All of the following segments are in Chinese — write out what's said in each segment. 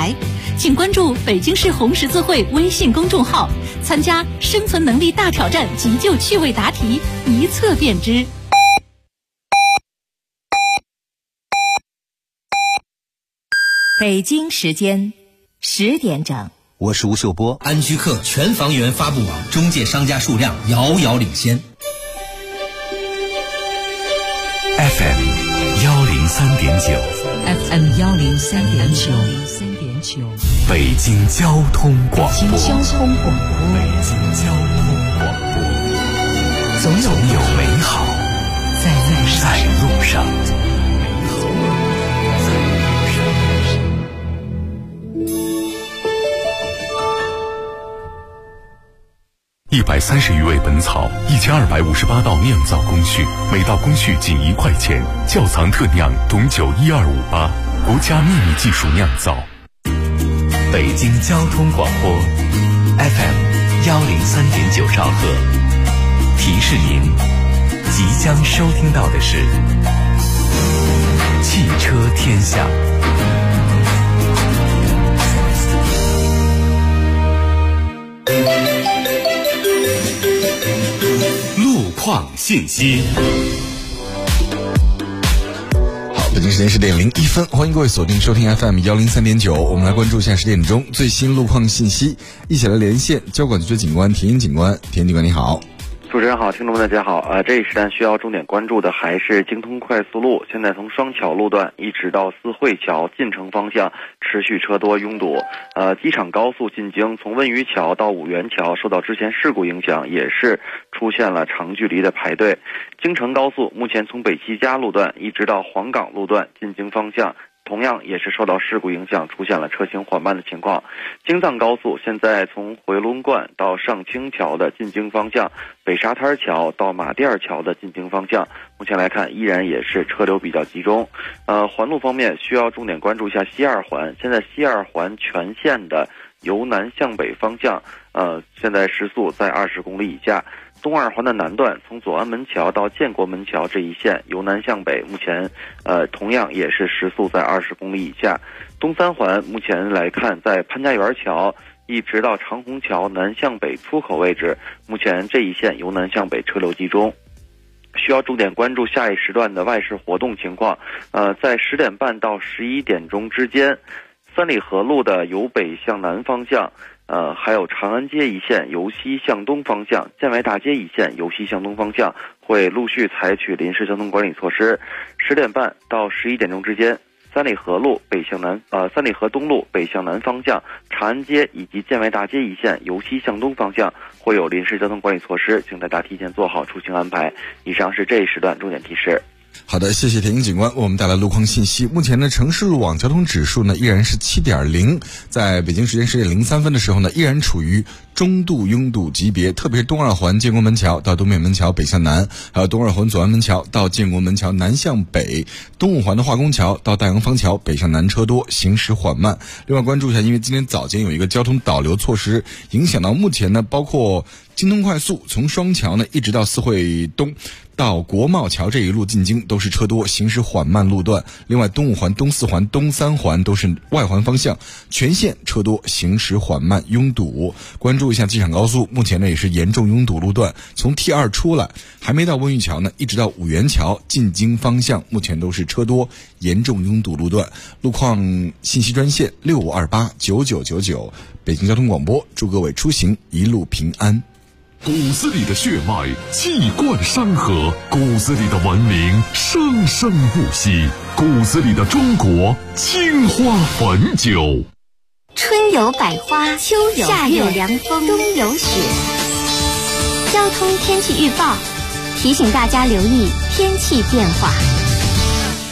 台。请关注北京市红十字会微信公众号，参加生存能力大挑战急救趣味答题，一测便知。 北京时间10点整， 我是吴秀波。 安居客全房源发布网中介商家数量遥遥领先。 FM 103.9 FM 103.9， 北京交通广播。 北京交通广播，总有美好在路上。 130余味本草，1258道酿造工序，每道工序仅1块钱。窖藏特酿董酒12588，国家秘密技术酿造。 北京交通广播 FM 103.9兆赫，提示您即将收听到的是汽车天下。 路况信息。 北京时间10点01分，欢迎各位锁定收听 FM 103.9，我们来关注一下10点钟最新路况信息，一起来连线交管局警官田英警官。田英警官你好。 主持人好，听众们大家好。这一时段需要重点关注的还是京通快速路，现在从双桥路段一直到四惠桥进城方向持续车多拥堵。机场高速进京从温榆桥到五元桥受到之前事故影响，也是出现了长距离的排队。京承高速目前从北七家路段一直到黄岗路段进京方向，同样也是受到事故影响，出现了车行缓慢的情况。京藏高速现在从回龙观到上清桥的进京方向，北沙滩桥到马甸桥的进京方向，目前来看依然也是车流比较集中。环路方面需要重点关注一下西二环，现在西二环全线的由南向北方向，现在时速在20公里以下。东二环的南段从左安门桥到建国门桥这一线由南向北，目前同样也是时速在20公里以下。东三环目前来看，在潘家园桥一直到长虹桥南向北出口位置，目前这一线由南向北车流集中。需要重点关注下一时段的外事活动情况。在10点半到11点钟之间，三里河路的由北向南方向，还有长安街一线由西向东方向，建外大街一线由西向东方向会陆续采取临时交通管理措施。10点半到11点钟之间，三里河路北向南，三里河东路北向南方向，长安街以及建外大街一线由西向东方向会有临时交通管理措施，请大家提前做好出行安排。以上是这一时段重点提示。 好的，谢谢田英警官为我们带来路况信息。目前呢，城市路网交通指数呢依然是7.0，在北京时间10点03分的时候呢，依然处于中度拥堵级别，特别是东二环建国门桥到东面门桥北向南，还有东二环左安门桥到建国门桥南向北，东五环的化工桥到大洋坊桥北向南车多，行驶缓慢。另外关注一下，因为今天早间有一个交通导流措施，影响到目前呢，包括京通快速从双桥呢一直到四惠东到国贸桥这一路进京都是车多，行驶缓慢路段。另外东五环、东四环、东三环都是外环方向全线车多，行驶缓慢拥堵。关注一下机场高速，目前呢也是严重拥堵路段，从 T2 出来还没到温榆桥呢，一直到五元桥进京方向目前都是车多，严重拥堵路段。路况信息专线65289999，北京交通广播，祝各位出行一路平安。 骨子里的血脉气贯山河，骨子里的文明生生不息，骨子里的中国青花汾酒。 春有百花，秋有夏有凉风，冬有雪。交通天气预报提醒大家留意天气变化。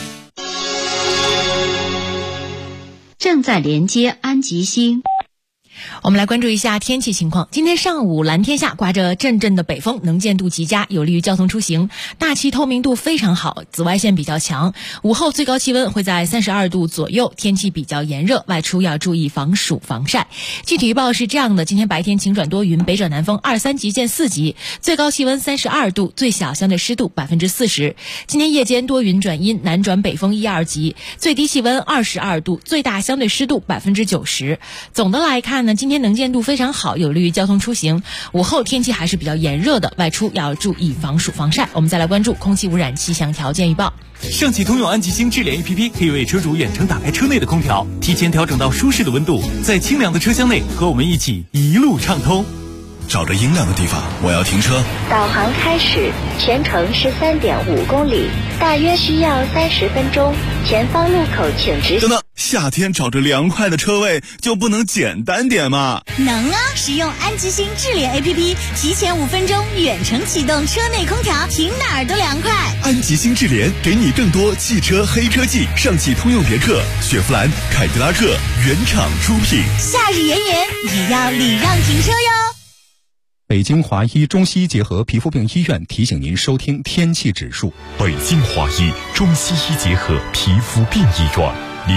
正在连接安吉星。 我们来关注一下天气情况。今天上午蓝天下刮着阵阵的北风，能见度极佳，有利于交通出行。大气透明度非常好，紫外线比较强。午后最高气温会在32度左右，天气比较炎热，外出要注意防暑防晒。具体预报是这样的：今天白天晴转多云，北转南风2、3级见4级，最高气温32度，最小相对湿度40%。今天夜间多云转阴，南转北风1、2级，最低气温22度，最大相对湿度90%。总的来看呢，今天能见度非常好，有利于交通出行。午后天气还是比较炎热的，外出要注意防暑防晒。我们再来关注空气污染气象条件预报。 上汽通用安吉星智联 APP 可以为车主远程打开车内的空调，提前调整到舒适的温度，在清凉的车厢内和我们一起一路畅通。 找着阴凉的地方，我要停车。 导航开始，全程是3.5公里，大约需要30分钟。前方路口请直行。 等等，夏天找着凉快的车位就不能简单点吗？ 能啊！使用安吉星智联 APP， 提前5分钟远程启动车内空调，停哪儿都凉快。 安吉星智联给你更多汽车黑科技，上汽通用别克、雪佛兰、凯迪拉克原厂出品。 夏日炎炎，也要礼让停车哟。 北京华医中西医结合皮肤病医院提醒您收听天气指数。 北京华医中西医结合皮肤病医院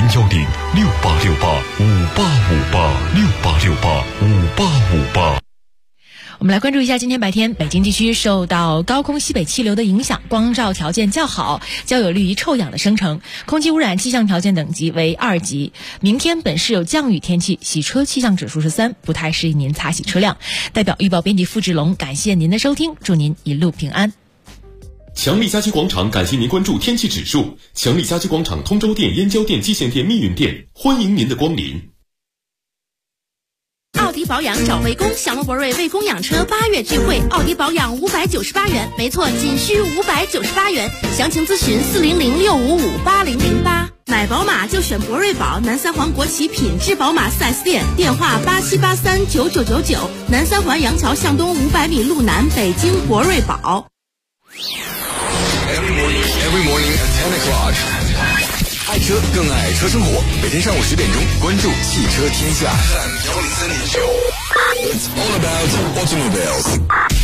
，010-6868-5858，6868-5858。 我们来关注一下今天白天北京地区受到高空西北气流的影响，光照条件较好，较有利于臭氧的生成，空气污染气象条件等级为2级。明天本市有降雨天气，洗车气象指数是3，不太适宜您擦洗车辆。代表预报编辑付志龙，感谢您的收听，祝您一路平安。 强力家居广场感谢您关注天气指数。强力家居广场通州店、燕郊店、蓟县店、密云店，欢迎您的光临。 奥迪保养找魏工，享乐博瑞魏工养车8月聚会，奥迪保养598元，没错，仅需598元。详情咨询400-655-8008。买宝马就选博瑞宝，南三环国企品质宝马 4S 店，电话87839999，南三环杨桥向东500米路南，北京博瑞宝。 Every morning at 10 o'clock. 爱车更爱车生活，每天上午10点钟，关注汽车天下。It's all about automobiles.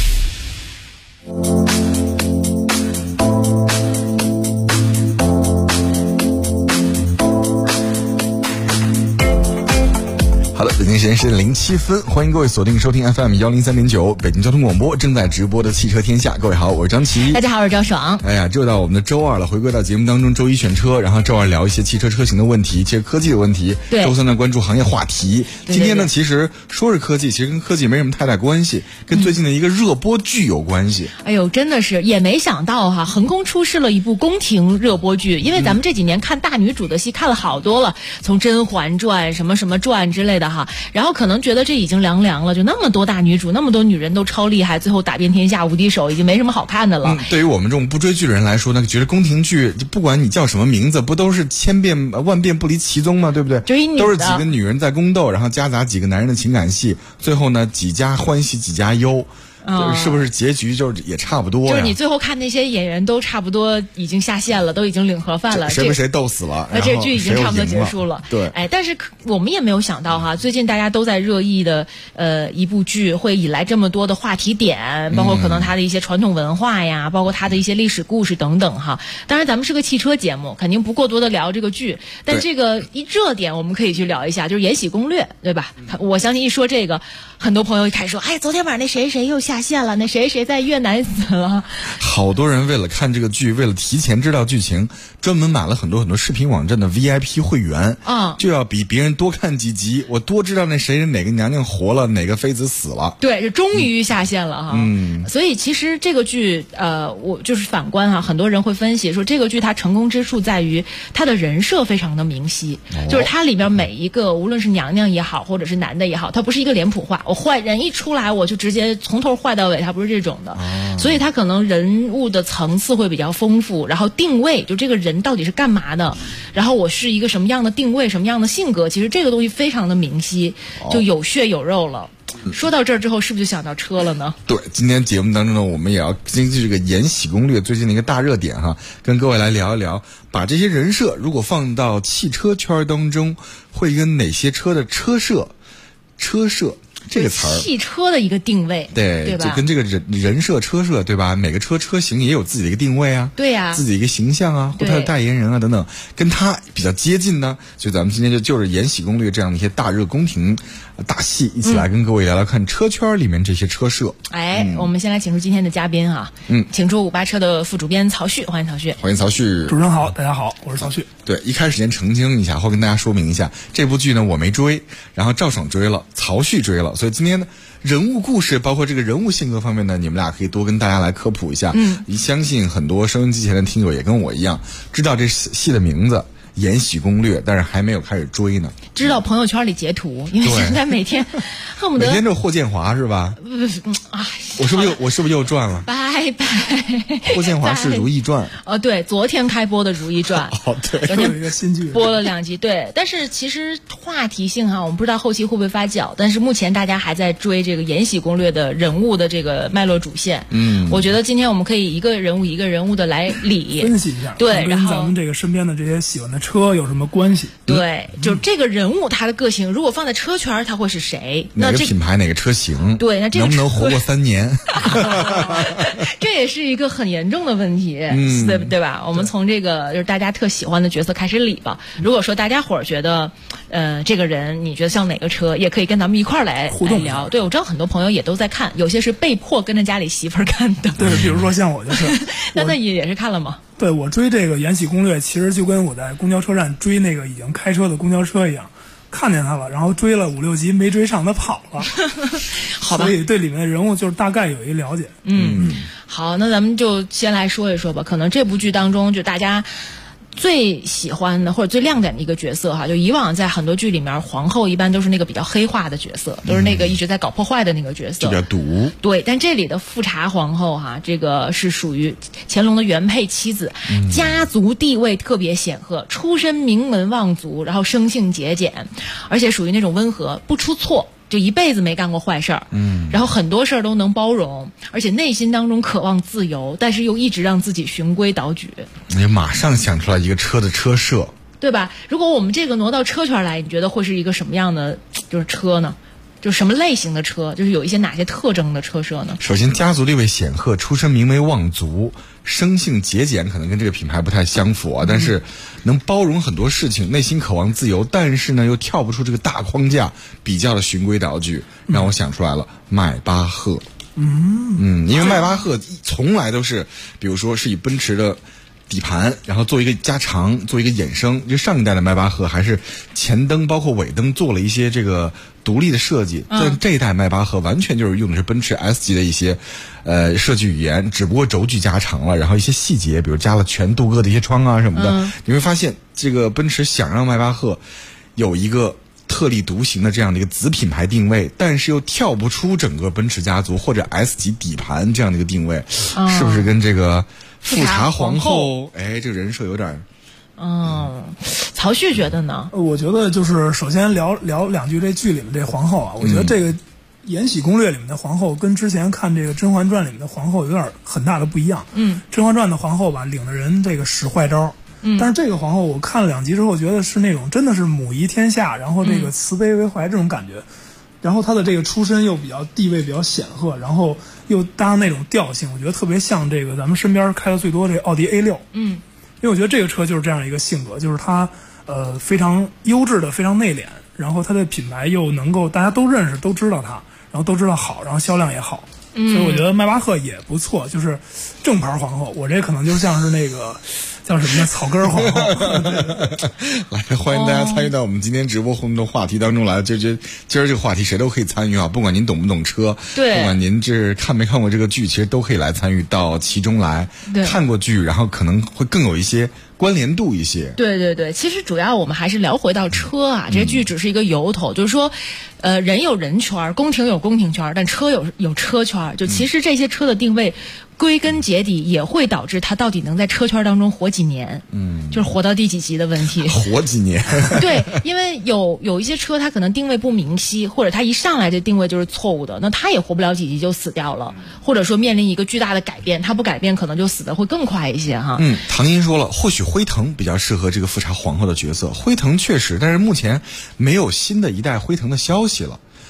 好的，北京时间是07分，欢迎各位锁定收听 FM 103.9北京交通广播正在直播的汽车天下。各位好，我是张琪。 大家好，我是赵爽。 哎呀，又到我们的周二了，回归到节目当中，周一选车，然后周二聊一些汽车车型的问题，汽车科技的问题。 对。 周三呢关注行业话题。对。今天呢，其实说是科技，其实跟科技没什么太大关系，跟最近的一个热播剧有关系。 哎呦，真的是也没想到哈，横空出世了一部宫廷热播剧。因为咱们这几年看大女主的戏看了好多了，从《甄嬛传》什么什么传之类的哈，然后可能觉得这已经凉了，就那么多大女主，那么多女人都超厉害，最后打遍天下无敌手，已经没什么好看的了。 对于我们这种不追剧的人来说呢，觉得宫廷剧不管你叫什么名字，不都是千变万变不离其宗吗？对不对？都是几个女人在宫斗，然后夹杂几个男人的情感戏，最后呢几家欢喜几家忧。是不是结局就是也差不多呀？ 就是你最后看那些演员都差不多已经下线了，都已经领盒饭了， 谁被谁斗死了， 这剧已经差不多结束了。 对， 哎，但是我们也没有想到哈，最近大家都在热议的一部剧会引来这么多的话题点，包括可能它的一些传统文化呀，包括它的一些历史故事等等哈。当然咱们是个汽车节目，肯定不过多的聊这个剧，但这个一热点我们可以去聊一下，就是《延禧攻略》，对吧？我相信一说这个，很多朋友一开始说，哎，昨天晚上那谁谁又下线了，那谁谁在越南死了。 好多人为了看这个剧，为了提前知道剧情，专门买了很多视频网站的 VIP 会员，就要比别人多看几集，我多知道那谁哪个娘娘活了，哪个妃子死了。 对，就终于下线了哈。所以其实这个剧，我就是反观哈，很多人会分析说，这个剧它成功之处在于它的人设非常的明晰，就是它里边每一个无论是娘娘也好，或者是男的也好，它不是一个脸谱化，我坏人一出来我就直接从头坏到尾，它不是这种的。所以它可能人物的层次会比较丰富，然后定位就这个人到底是干嘛的，然后我是一个什么样的定位，什么样的性格，其实这个东西非常的明晰，就有血有肉了。说到这儿之后，是不是就想到车了呢？ 对，今天节目当中呢，我们也要根据这个《延禧攻略》最近的一个大热点哈，跟各位来聊一聊，把这些人设如果放到汽车圈当中，会跟哪些车的车设车设这个词儿， 汽车的一个定位，对吧？ 就跟这个人设、车设，对吧？每个车型也有自己的一个定位啊， 对呀， 自己的一个形象啊，或者它的代言人啊等等，跟它比较接近呢。所以咱们今天就着《延禧攻略》这样的一些大热宫廷大戏，一起来跟各位聊聊看车圈里面这些车设。 我们先来请出今天的嘉宾哈，请出58车的副主编曹旭，欢迎曹旭。 欢迎曹旭。 主持人好，大家好，我是曹旭。 对，一开始先澄清一下，或跟大家说明一下，这部剧呢我没追，然后赵爽追了，曹旭追了，所以今天呢人物故事包括这个人物性格方面呢，你们俩可以多跟大家来科普一下。相信很多收音机前的听友也跟我一样，知道这戏的名字《延禧攻略》，但是还没有开始追呢。 知道朋友圈里截图，因为现在每天恨不得每天都霍建华是吧？我是不是又赚了？ 拜拜。 霍建华是《如懿传》 对，昨天开播的《如懿传》 对， 昨天有一个新剧播了2集，对。但是其实话题性哈，我们不知道后期会不会发酵，但是目前大家还在追这个《延禧攻略》的人物的这个脉络主线。我觉得今天我们可以一个人物的来理分析一下， 对，然后跟咱们这个身边的这些喜欢的车有什么关系？ 对，就这个人物他的个性，如果放在车圈，他会是谁？ 哪个品牌，哪个车型？ 对，那这个能不能活过3年？ 这也是一个很严重的问题，对吧？我们从这个就是大家特喜欢的角色开始理吧。如果说大家伙儿觉得，这个人你觉得像哪个车，也可以跟咱们一块儿来互动聊。对，我知道很多朋友也都在看，有些是被迫跟着家里媳妇儿看的。 对，比如说像我就是， 那也是看了吗？ 对，我追这个《延禧攻略》，其实就跟我在公交车站追那个已经开车的公交车一样。看见他了，然后追了5、6集没追上，他跑了。 好吧， 所以对里面的人物就是大概有一了解。 好，那咱们就先来说一说吧。可能这部剧当中，就大家最喜欢的或者最亮点的一个角色哈，就以往在很多剧里面，皇后一般都是那个比较黑化的角色，都是那个一直在搞破坏的那个角色， 就比较毒。 对，但这里的富察皇后哈，这个是属于乾隆的原配妻子，家族地位特别显赫，出身名门望族，然后生性节俭，而且属于那种温和，不出错。就一辈子没干过坏事儿，然后很多事儿都能包容，而且内心当中渴望自由，但是又一直让自己循规蹈矩。 你马上想出来一个车的车设， 对吧？如果我们这个挪到车圈来，你觉得会是一个什么样的就是车呢？就是什么类型的车？就是有一些哪些特征的车设呢？ 首先，家族地位显赫，出身名门望族，生性节俭，可能跟这个品牌不太相符啊。但是能包容很多事情，内心渴望自由，但是呢又跳不出这个大框架，比较的循规蹈矩，让我想出来了，迈巴赫。因为迈巴赫从来都是，比如说是以奔驰的底盘，然后做一个加长，做一个衍生。就上一代的迈巴赫还是前灯包括尾灯做了一些这个独立的设计，但这一代迈巴赫完全就是用的是奔驰 S 级的一些设计语言，只不过轴距加长了，然后一些细节，比如加了全镀铬的一些窗啊什么的。你会发现这个奔驰想让迈巴赫有一个特立独行的这样的一个子品牌定位，但是又跳不出整个奔驰家族或者 S 级底盘这样的一个定位，是不是跟这个富察皇后这个人设有点曹旭觉得呢？ 我觉得就是首先聊2句这剧里面这皇后啊，我觉得这个《延禧攻略》里面的皇后跟之前看这个《甄嬛传》里面的皇后有点很大的不一样。甄嬛传》的皇后吧，领的人这个使坏招。但是这个皇后我看了2集之后，觉得是那种真的是母仪天下，然后这个慈悲为怀这种感觉。然后她的这个出身又比较地位比较显赫，然后又搭上那种调性，我觉得特别像这个咱们身边开的最多这个奥迪 A6。因为我觉得这个车就是这样一个性格，就是它非常优质的，非常内敛，然后它的品牌又能够大家都认识，都知道它，然后都知道好，然后销量也好。所以我觉得迈巴赫也不错，就是正牌皇后。我这可能就像是那个叫什么呢，草根皇后。 来，欢迎大家参与到我们今天直播互动的话题当中来。今儿这个话题谁都可以参与啊，不管您懂不懂车， 对， 不管您这看没看过这个剧，其实都可以来参与到其中来。看过剧，然后可能会更有一些关联度一些。 对，其实主要我们还是聊回到车啊，这剧只是一个由头，就是说，人有人圈，宫廷有宫廷圈，但车有车圈。就其实这些车的定位，归根结底也会导致它到底能在车圈当中活几年。就是活到第几集的问题。 活几年？ 对，因为有一些车它可能定位不明晰，或者它一上来这定位就是错误的，那它也活不了几集就死掉了，或者说面临一个巨大的改变，它不改变可能就死的会更快一些哈。 唐英说了，或许辉腾比较适合这个富察皇后的角色。辉腾确实，但是目前没有新的一代辉腾的消息了。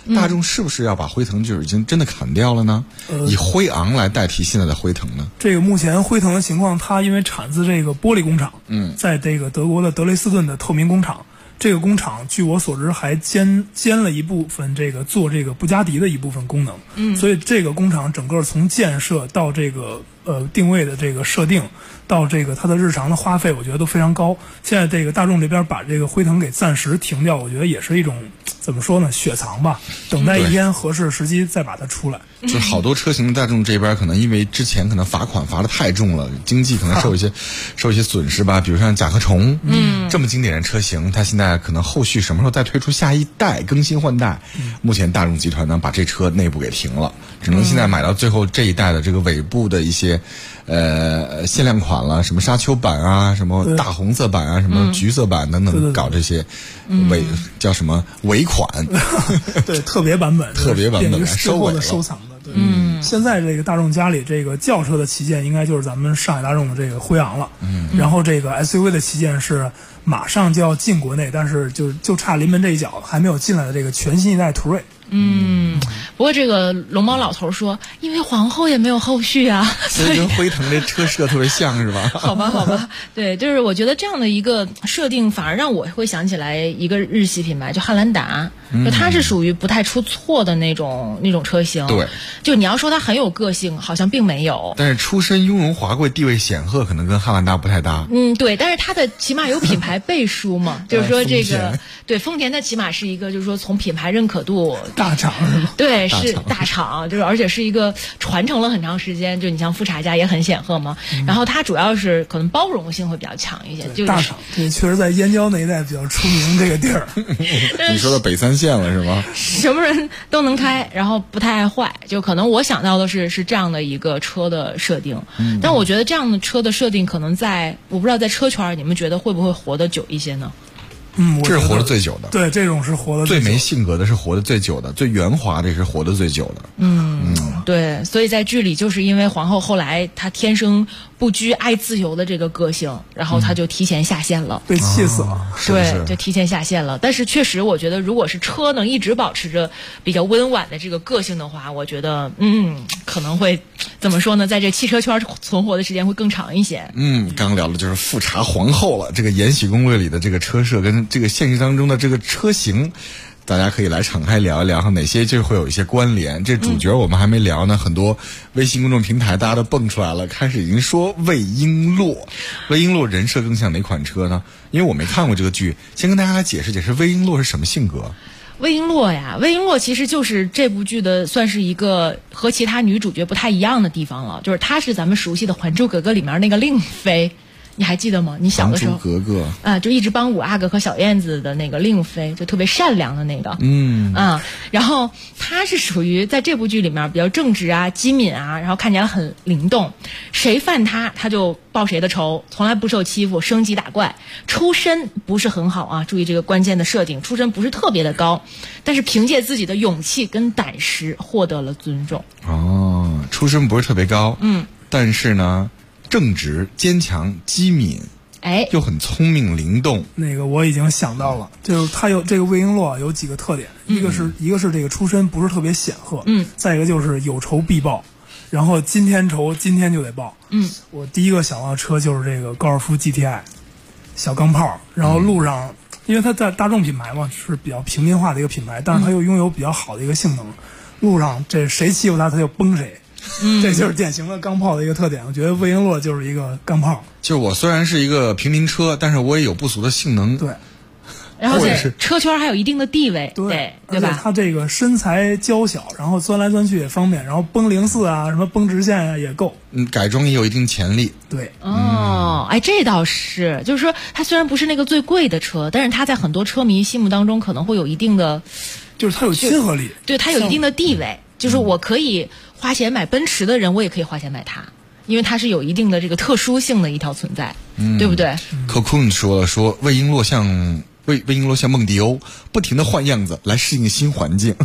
大众是不是要把辉腾就已经真的砍掉了呢？以辉昂来代替现在的辉腾呢？ 这个目前辉腾的情况，它因为产自这个玻璃工厂，在这个德国的德累斯顿的透明工厂。这个工厂据我所知还兼了一部分这个做这个布加迪的一部分功能，所以这个工厂整个从建设到这个定位的这个设定，到这个它的日常的花费，我觉得都非常高。现在这个大众这边把这个辉腾给暂时停掉，我觉得也是一种怎么说呢，雪藏吧，等待一天合适时机再把它出来。 就好多车型大众这边可能因为之前可能罚款罚得太重了，经济可能受一些损失吧，比如像甲壳虫，这么经典的车型，它现在可能后续什么时候再推出下一代更新换代，目前大众集团呢把这车内部给停了，只能现在买到最后这一代的这个尾部的一些限量款了，什么沙丘版啊，什么大红色版啊，什么橘色版等等，搞这些叫什么尾款， 对，特别版本来收尾了，收藏的。现在这个大众家里这个轿车的旗舰应该就是咱们上海大众的这个辉昂了，然后这个 SUV 的旗舰是马上就要进国内，但是就差临门这一脚还没有进来的这个全新一代途锐。 不过这个龙猫老头说，因为皇后也没有后续啊， 所以跟辉腾这车设特别像是吧？ 好吧，对，就是我觉得这样的一个设定反而让我会想起来一个日系品牌，就汉兰达，就它是属于不太出错的那种车型。 对， 就你要说它很有个性，好像并没有。 但是出身雍容华贵、地位显赫，可能跟汉兰达不太搭。 对，但是它的起码有品牌背书嘛，就是说这个对丰田，它起码是一个就是说从品牌认可度。 大厂是吗？ 对，是大厂，就是而且是一个传承了很长时间，就你像富察家也很显赫嘛。然后它主要是可能包容性会比较强一些，就是大厂，对，确实在燕郊那一带比较出名这个地儿。 你说的北三线了是吗？ 什么人都能开，然后不太爱坏，就可能我想到的是这样的一个车的设定。但我觉得这样的车的设定可能我不知道在车圈你们觉得会不会活得久一些呢？ 这是活得最久的。 对，这种是活得最没性格的是活得最久的，最圆滑的也是活得最久的。 对，所以在剧里就是因为皇后后来她天生不拘爱自由的这个个性，然后她就提前下线了， 被气死了。 对，就提前下线了。但是确实我觉得如果是车能一直保持着比较温婉的这个个性的话，我觉得可能会怎么说呢，在这汽车圈存活的时间会更长一些。 刚聊的就是富察皇后了，这个《延禧攻略》里的这个车设跟这个现实当中的这个车型，大家可以来敞开聊一聊，哪些就会有一些关联。这主角我们还没聊呢，很多微信公众平台大家都蹦出来了，开始已经说魏璎珞。魏璎珞人设更像哪款车呢？因为我没看过这个剧，先跟大家来解释解释魏璎珞是什么性格。 魏璎珞呀，魏璎珞其实就是这部剧的算是一个和其他女主角不太一样的地方了，就是她是咱们熟悉的《还珠格格》里面那个令妃。你还记得吗？你小的时候， 格格就一直帮五阿哥和小燕子的那个令妃，就特别善良的那个，然后她是属于在这部剧里面比较正直啊、机敏啊，然后看起来很灵动，谁犯她就报谁的仇，从来不受欺负，升级打怪，出身不是很好啊，注意这个关键的设定，出身不是特别的高，但是凭借自己的勇气跟胆识获得了尊重。 出身不是特别高，但是呢。正直、坚强、机敏，又很聪明灵动。 那个我已经想到了，就是他有这个魏璎珞有几个特点，一个是这个出身不是特别显赫，再一个就是有仇必报，然后今天仇今天就得报。我第一个想到的车就是这个高尔夫 GTI， 小钢炮，然后路上，因为它在大众品牌嘛，是比较平民化的一个品牌，但是它又拥有比较好的一个性能，路上这谁欺负它就崩谁。这就是典型的钢炮的一个特点。我觉得魏璎珞就是一个钢炮。 就我虽然是一个平民车，但是我也有不俗的性能。 对。 然后在车圈还有一定的地位，对吧？ 他这个身材娇小，然后钻来钻去也方便，然后崩04啊，什么崩直线啊也够。 改装也有一定潜力。 对。 这倒是，就是说它虽然不是那个最贵的车，但是它在很多车迷心目当中可能会有一定的， 就是它有亲和力， 对，它有一定的地位。就是我可以花钱买奔驰的人，我也可以花钱买它，因为它是有一定的这个特殊性的一条存在，对不对 ？Cocoon 说魏璎珞像梦迪欧，不停的换样子来适应新环境。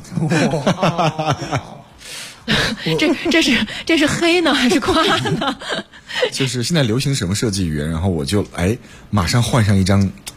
这是黑呢还是夸呢？ 就是现在流行什么设计语言，然后我就马上换上一张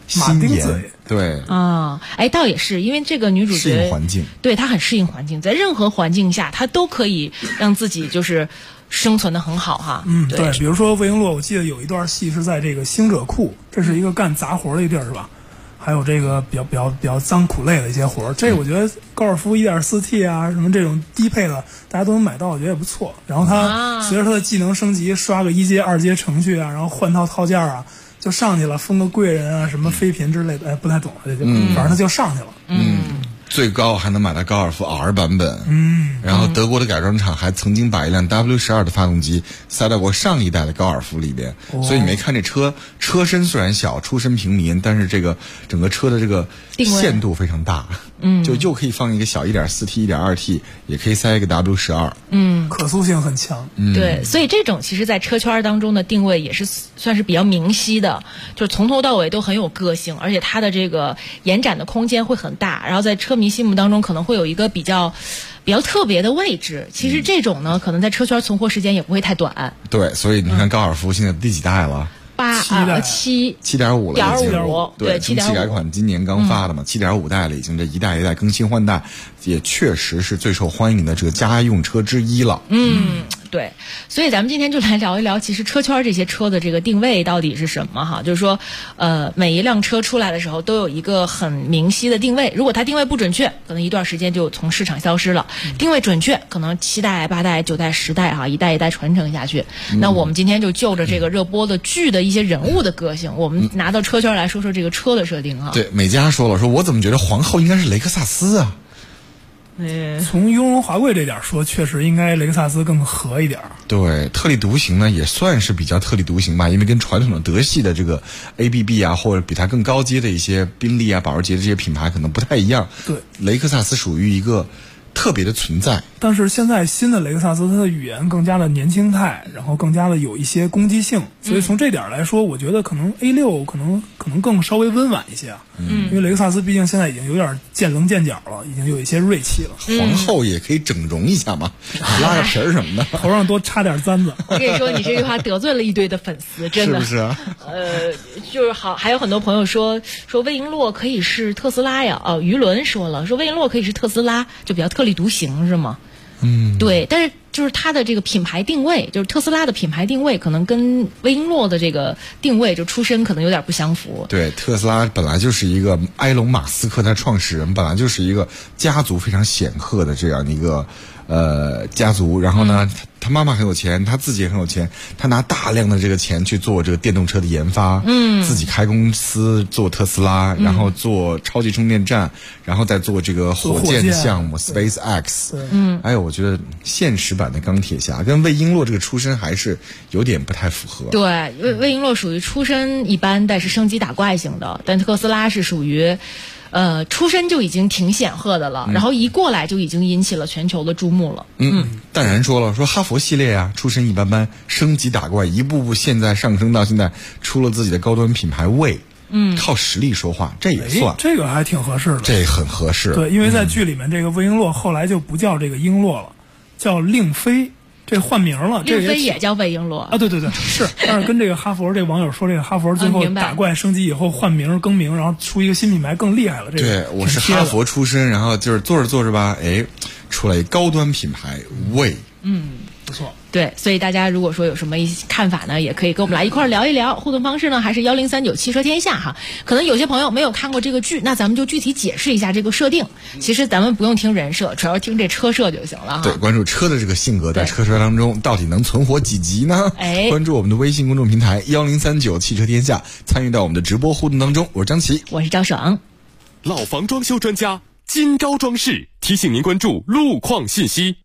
心妍，对啊，倒也是，因为这个女主角适应环境， 对她很适应环境，在任何环境下她都可以让自己就是生存的很好哈。 对，比如说魏璎珞，我记得有一段戏是在这个兴者库，这是一个干杂活的一地儿是吧？还有这个比较脏苦累的一些活儿，这个我觉得高尔夫 1.4T 啊，什么这种低配的，大家都能买到，我觉得也不错。然后它随着它的技能升级，刷个1阶、2阶程序啊，然后换套件啊，就上去了，封个贵人啊，什么妃嫔之类的，不太懂了，反正它就上去了。 最高还能买到高尔夫 R 版本。然后德国的改装厂还曾经把一辆 W12 的发动机塞到过上一代的高尔夫里边，所以你没看这车身虽然小，出身平民，但是这个整个车的这个限度非常大。就又可以放一个小 1.4T、1.2T， 也可以塞一个 W12。 可塑性很强。 对，所以这种其实在车圈当中的定位也是算是比较明晰的，就是从头到尾都很有个性，而且它的这个延展的空间会很大，然后在车迷心目当中可能会有一个比较特别的位置。其实这种呢，可能在车圈存活时间也不会太短。 对，所以你看高尔夫现在第几代了 ？7.5了，已经。对， 中期改款今年刚发的嘛，7.5代了，已经这一代一代更新换代，也确实是最受欢迎的这个家用车之一了。 对，所以咱们今天就来聊一聊，其实车圈这些车的这个定位到底是什么哈？就是说，每一辆车出来的时候都有一个很明晰的定位，如果它定位不准确，可能一段时间就从市场消失了；定位准确，可能7代、8代、9代、10代哈，一代一代传承下去。那我们今天就就着这个热播的剧的一些人物的个性，我们拿到车圈来说说这个车的设定哈。 对，美嘉说了，说我怎么觉得皇后应该是雷克萨斯啊？ 从雍容华贵这点说，确实应该雷克萨斯更合一点。 对，特立独行呢，也算是比较特立独行吧，因为跟传统的德系的这个 ABB 啊，或者比它更高阶的一些宾利啊、保时捷这些品牌可能不太一样。 对， 雷克萨斯属于一个特别的存在。 但是现在新的雷克萨斯，它的语言更加的年轻态，然后更加的有一些攻击性，所以从这点来说，我觉得可能 A6 可能更稍微温婉一些啊。因为雷克萨斯毕竟现在已经有点见棱见角了，已经有一些锐气了。 皇后也可以整容一下嘛，拉个皮儿什么的， 头上多插点簪子。 我跟你说，你这句话得罪了一堆的粉丝，真的是不是啊？ 就是还有很多朋友说魏璎珞可以是特斯拉呀。于伦说了，说魏璎珞可以是特斯拉，就比较特立独行是吗？对，但是就是它的这个品牌定位，就是特斯拉的品牌定位，可能跟魏璎珞的这个定位就出身可能有点不相符。 对，特斯拉本来就是一个埃隆·马斯克，他创始人本来就是一个家族非常显赫的这样一个家族，然后呢，他妈妈很有钱，他自己也很有钱，他拿大量的这个钱去做这个电动车的研发，自己开公司做特斯拉，然后做超级充电站，然后再做这个火箭项目 SpaceX。还有我觉得现实版的钢铁侠跟魏璎珞这个出身还是有点不太符合。 对，魏璎珞属于出身一般，但是升级打怪型的，但特斯拉是属于出身就已经挺显赫的了，然后一过来就已经引起了全球的注目了。 淡然说了，说哈佛系列啊，出身一般般，升级打怪，一步步现在上升到现在出了自己的高端品牌魏。靠实力说话，这也算， 这个还挺合适的， 这很合适。 对，因为在剧里面，这个魏璎珞后来就不叫这个璎珞了，叫令妃。这换名了， 令妃也叫魏璎珞啊？对，是，但是跟这个哈佛这网友说，这个哈佛最后打怪升级以后换名更名，然后出一个新品牌更厉害了。这个对，我是哈佛出身，然后就是做着做着吧，出来一高端品牌魏。 不错。 对，所以大家如果说有什么看法呢，也可以跟我们来一块聊一聊。互动方式呢还是1039汽车天下哈。可能有些朋友没有看过这个剧，那咱们就具体解释一下这个设定。其实咱们不用听人设，主要听这车设就行了哈。 对，关注车的这个性格在车车当中到底能存活几集呢？关注我们的微信公众平台1039汽车天下，参与到我们的直播互动当中。我是张琪， 我是赵爽。 老房装修专家金招装饰提醒您关注路况信息。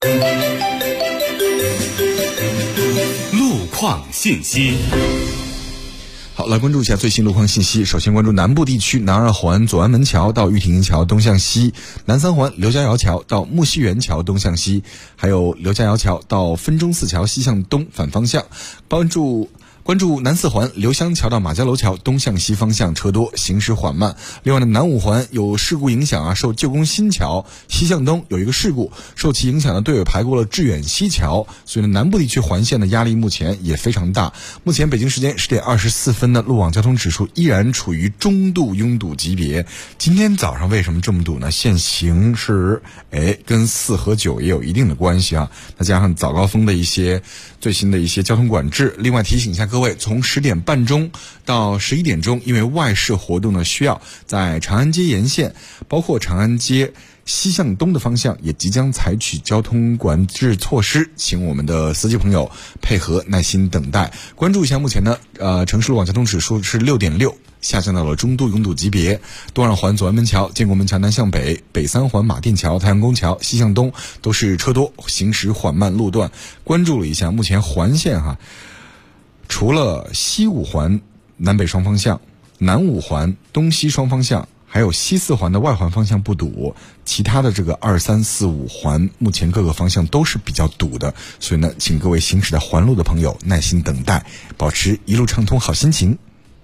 路况信息。 好，来关注一下最新路况信息。首先关注南部地区南二环左安门桥到玉亭桥东向西，南三环刘家窑桥到木樨园桥东向西，还有刘家窑桥到分钟寺桥西向东反方向。关注关注南四环刘香桥到马家楼桥东向西方向车多，行驶缓慢。另外呢，南五环有事故影响受旧宫新桥西向东有一个事故，受其影响队尾排过了致远西桥，所以呢，南部地区环线的压力目前也非常大。目前北京时间10点24分的路网交通指数依然处于中度拥堵级别。今天早上为什么这么堵呢？限行是跟4和9也有一定的关系再加上早高峰的一些最新的一些交通管制。另外提醒一下各位，从10点半钟到11点钟，因为外事活动的需要，在长安街沿线包括长安街西向东的方向也即将采取交通管制措施，请我们的司机朋友配合耐心等待。关注一下目前呢城市路网交通指数是6.6，下降到了中度拥堵级别。东二环左安门桥、建国门桥南向北、北三环马甸桥、太阳宫桥西向东都是车多，行驶缓慢路段。关注了一下目前环线除了西五环南北双方向、南五环东西双方向，还有西四环的外环方向不堵，其他的这个2、3、4、5环目前各个方向都是比较堵的，所以呢，请各位行驶在环路的朋友耐心等待，保持一路畅通好心情。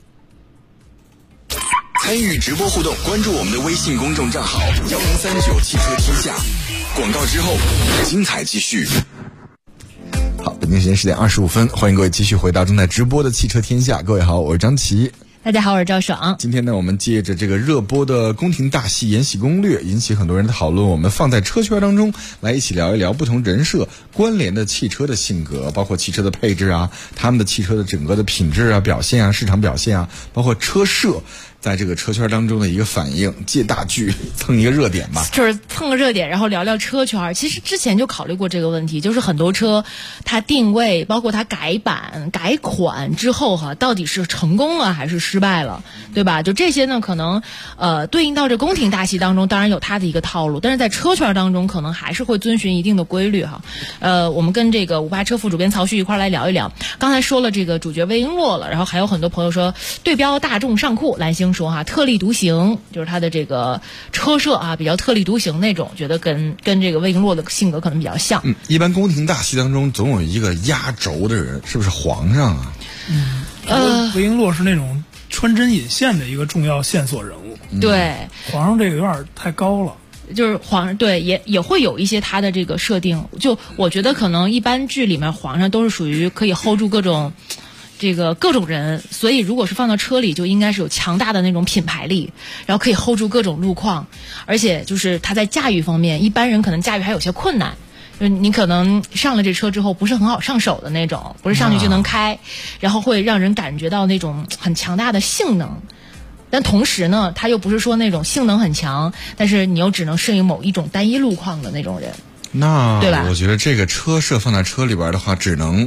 参与直播互动，关注我们的微信公众账号1039汽车天下。广告之后，精彩继续。 好，北京时间10点25分，欢迎各位继续回到正在直播的汽车天下。各位好，我是张琪。 大家好，我是赵爽。 今天呢，我们借着这个热播的宫廷大戏《延禧攻略》，引起很多人的讨论。我们放在车圈当中来一起聊一聊不同人设关联的汽车的性格，包括汽车的配置他们的汽车的整个的品质表现市场表现包括车设在这个车圈当中的一个反应，借大剧蹭一个热点吧， 就是蹭个热点，然后聊聊车圈。其实之前就考虑过这个问题，就是很多车它定位，包括它改版改款之后到底是成功了还是失败了，对吧？就这些呢，可能对应到这宫廷大戏当中，当然有它的一个套路，但是在车圈当中，可能还是会遵循一定的规律我们跟这个588车副主编曹旭一块来聊一聊。刚才说了这个主角魏璎珞了，然后还有很多朋友说对标大众上库，蓝星说特立独行，就是他的这个车设比较特立独行那种，觉得跟这个魏璎珞的性格可能比较像。 一般宫廷大戏当中总有一个压轴的人，是不是皇上啊？ 魏璎珞是那种穿针引线的一个重要线索人物。 对， 皇上这个有点太高了。 就是皇上对也会有一些他的这个设定，就我觉得可能一般剧里面皇上都是属于可以 hold 住各种人，所以如果是放到车里，就应该是有强大的那种品牌力，然后可以 hold 住各种路况，而且就是他在驾驭方面，一般人可能驾驭还有些困难，就是你可能上了这车之后不是很好上手的那种，不是上去就能开，然后会让人感觉到那种很强大的性能。但同时呢，他又不是说那种性能很强，但是你又只能适应某一种单一路况的那种人， 那对吧？ 我觉得这个车设放在车里边的话，只能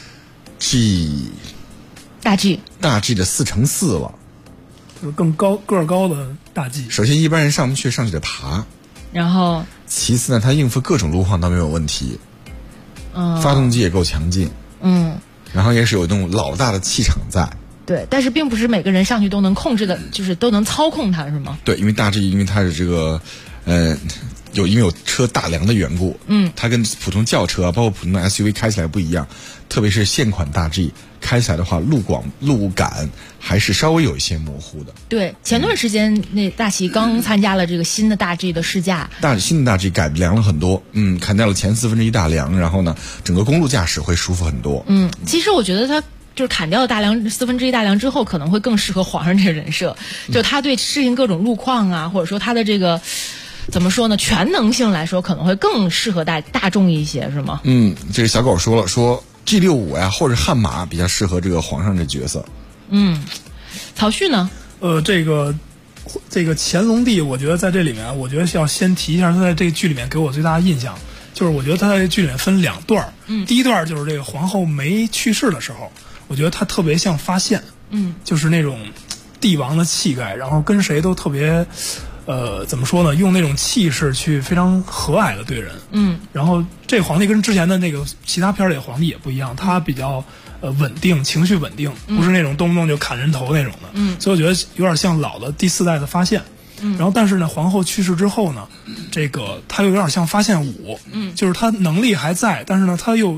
大 G 的4×4了， 就是更高个儿高的大 G。 首先一般人上不去，上去得爬， 然后其次呢，它应付各种路况都没有问题，发动机也够强劲，然后也是有那种老大的气场在。 对，但是并不是每个人上去都能控制的，就是都能操控它，是吗？ 对，因为大 G 因为它是这个因为有车大梁的缘故，它跟普通轿车包括普通的 SUV 开起来不一样，特别是现款大 G 开起来的话，路感还是稍微有一些模糊的。 对，前段时间那大齐刚参加了这个新的大 G 的试驾， 新的大 G 改良了很多，砍掉了前1/4大梁，然后呢，整个公路驾驶会舒服很多。 其实我觉得它就是砍掉大梁1/4大梁之后，可能会更适合皇上这个人设，就他对适应各种路况或者说他的这个怎么说呢，全能性来说可能会更适合大众一些，是吗？ 这个小狗说了，说 G65或者悍马比较适合这个皇上这角色。 曹旭呢？ 这个乾隆帝，我觉得在这里面，我觉得要先提一下他在这个剧里面给我最大的印象，就是我觉得他在这剧里面分2段。第一段就是这个皇后没去世的时候，我觉得他特别像发现，就是那种帝王的气概，然后跟谁都特别怎么说呢，用那种气势去非常和蔼的对人。然后这个皇帝跟之前的那个其他片里的皇帝也不一样，他比较稳定，情绪稳定，不是那种动不动就砍人头那种的。所以我觉得有点像老的第4代的发现。然后但是呢，皇后去世之后呢，这个他又有点像发现5，就是他能力还在，但是呢他又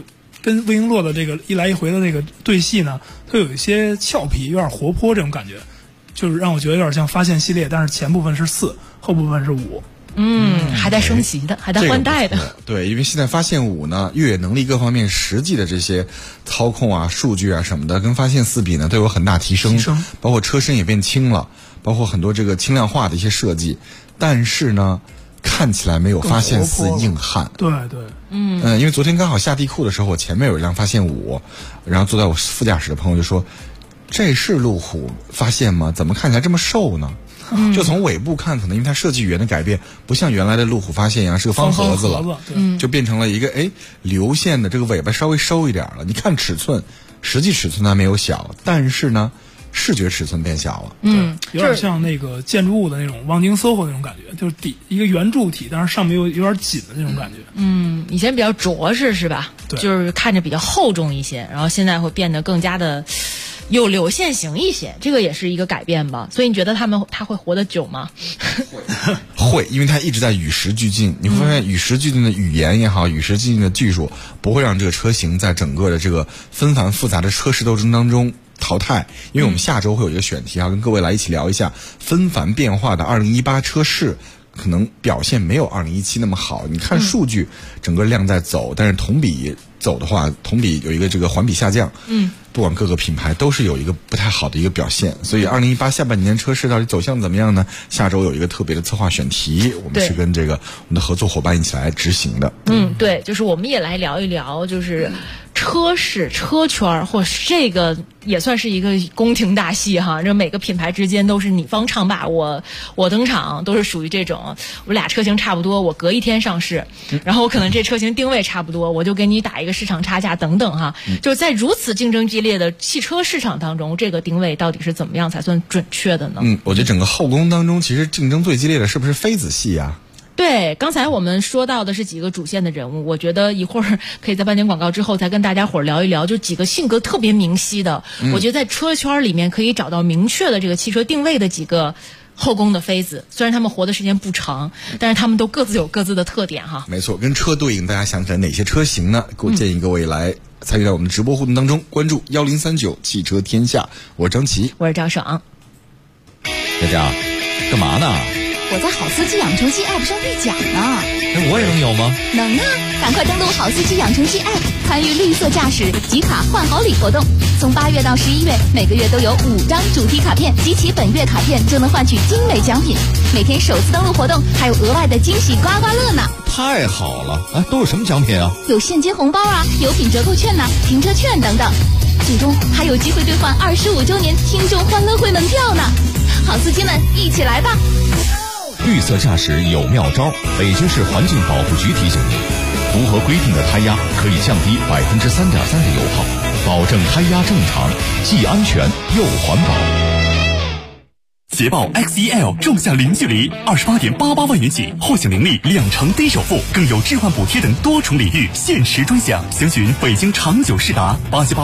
跟魏璎珞的这个一来一回的这个对戏呢，它有一些俏皮，有点活泼这种感觉，就是让我觉得有点像发现系列，但是前部分是4，后部分是5。 还在升级的，还在换代的。 对，因为现在发现5呢，越野能力各方面实际的这些操控啊、数据啊什么的，跟发现4比呢都有很大提升，包括车身也变轻了，包括很多这个轻量化的一些设计，但是呢，看起来没有发现4硬汉。 对对， 因为昨天刚好下地库的时候，我前面有一辆发现5，然后坐在我副驾驶的朋友就说：“这是路虎发现吗？怎么看起来这么瘦呢？”就从尾部看，可能因为它设计语言的改变，不像原来的路虎发现一样是个方盒子了，就变成了一个流线的，这个尾巴稍微收一点了。你看尺寸，实际尺寸它没有小，但是呢，视觉尺寸变小了。 有点像那个建筑物的那种望京 SOHO 那种感觉，就是一个圆柱体，但是上面有点紧的那种感觉。 以前比较着实是吧？ 对， 就是看着比较厚重一些，然后现在会变得更加的有流线型一些，这个也是一个改变吧。所以你觉得他会活得久吗？ 会，因为他一直在与时俱进。你会发现与时俱进的语言也好，与时俱进的技术不会让这个车型在整个的这个纷繁复杂的车市斗争当中淘汰。因为我们下周会有一个选题，要跟各位来一起聊一下纷繁变化的2018车市。可能表现没有2017那么好，你看数据，整个量在走，但是同比走的话，同比有一个这个环比下降。不管各个品牌都是有一个不太好的一个表现，所以2018下半年车市到底走向怎么样呢？下周有一个特别的策划选题，我们是跟这个我们的合作伙伴一起来执行的。 对，就是我们也来聊一聊，就是车市车圈，或是这个也算是一个宫廷大戏哈。这每个品牌之间都是你方唱罢我登场，都是属于这种我俩车型差不多，我隔一天上市，然后我可能这车型定位差不多，我就给你打一个市场差价等等哈。就是在如此竞争激烈的汽车市场当中，这个定位到底是怎么样才算准确的呢？ 我觉得整个后宫当中，其实竞争最激烈的是不是妃子系啊？ 对，刚才我们说到的是几个主线的人物，我觉得一会儿可以在半点广告之后再跟大家伙儿聊一聊，就几个性格特别明晰的，我觉得在车圈里面可以找到明确的这个汽车定位的几个后宫的妃子。虽然他们活的时间不长，但是他们都各自有各自的特点哈。 没错，跟车对应，大家想起来哪些车型呢？我建议各位来参与到我们的直播互动当中，关注1039汽车天下，我是张琪， 我是赵爽。 佳佳，干嘛呢？ 我在好司机养成系 App 上兑奖呢。 我也能有吗？ 能啊！赶快登录好司机养成系 App， 参与绿色驾驶集卡换好礼活动。从8月到11月，每个月都有5张主题卡片，集齐本月卡片就能换取精美奖品。每天首次登录活动还有额外的惊喜刮刮乐呢！ 太好了！都有什么奖品啊？ 有现金红包啊，油品折扣券呐，停车券等等。最终还有机会兑换25周年听众欢乐会门票呢！好司机们，一起来吧！ 绿色驾驶有妙招，北京市环境保护局提醒您，符合规定的胎压可以降低3.3%的油耗，保证胎压正常，既安全又环保。 捷豹 XEL 仲夏零距离28.88万元起，获享零利2成低首付，更有置换补贴等多重礼遇，限时专享。详询北京长久世达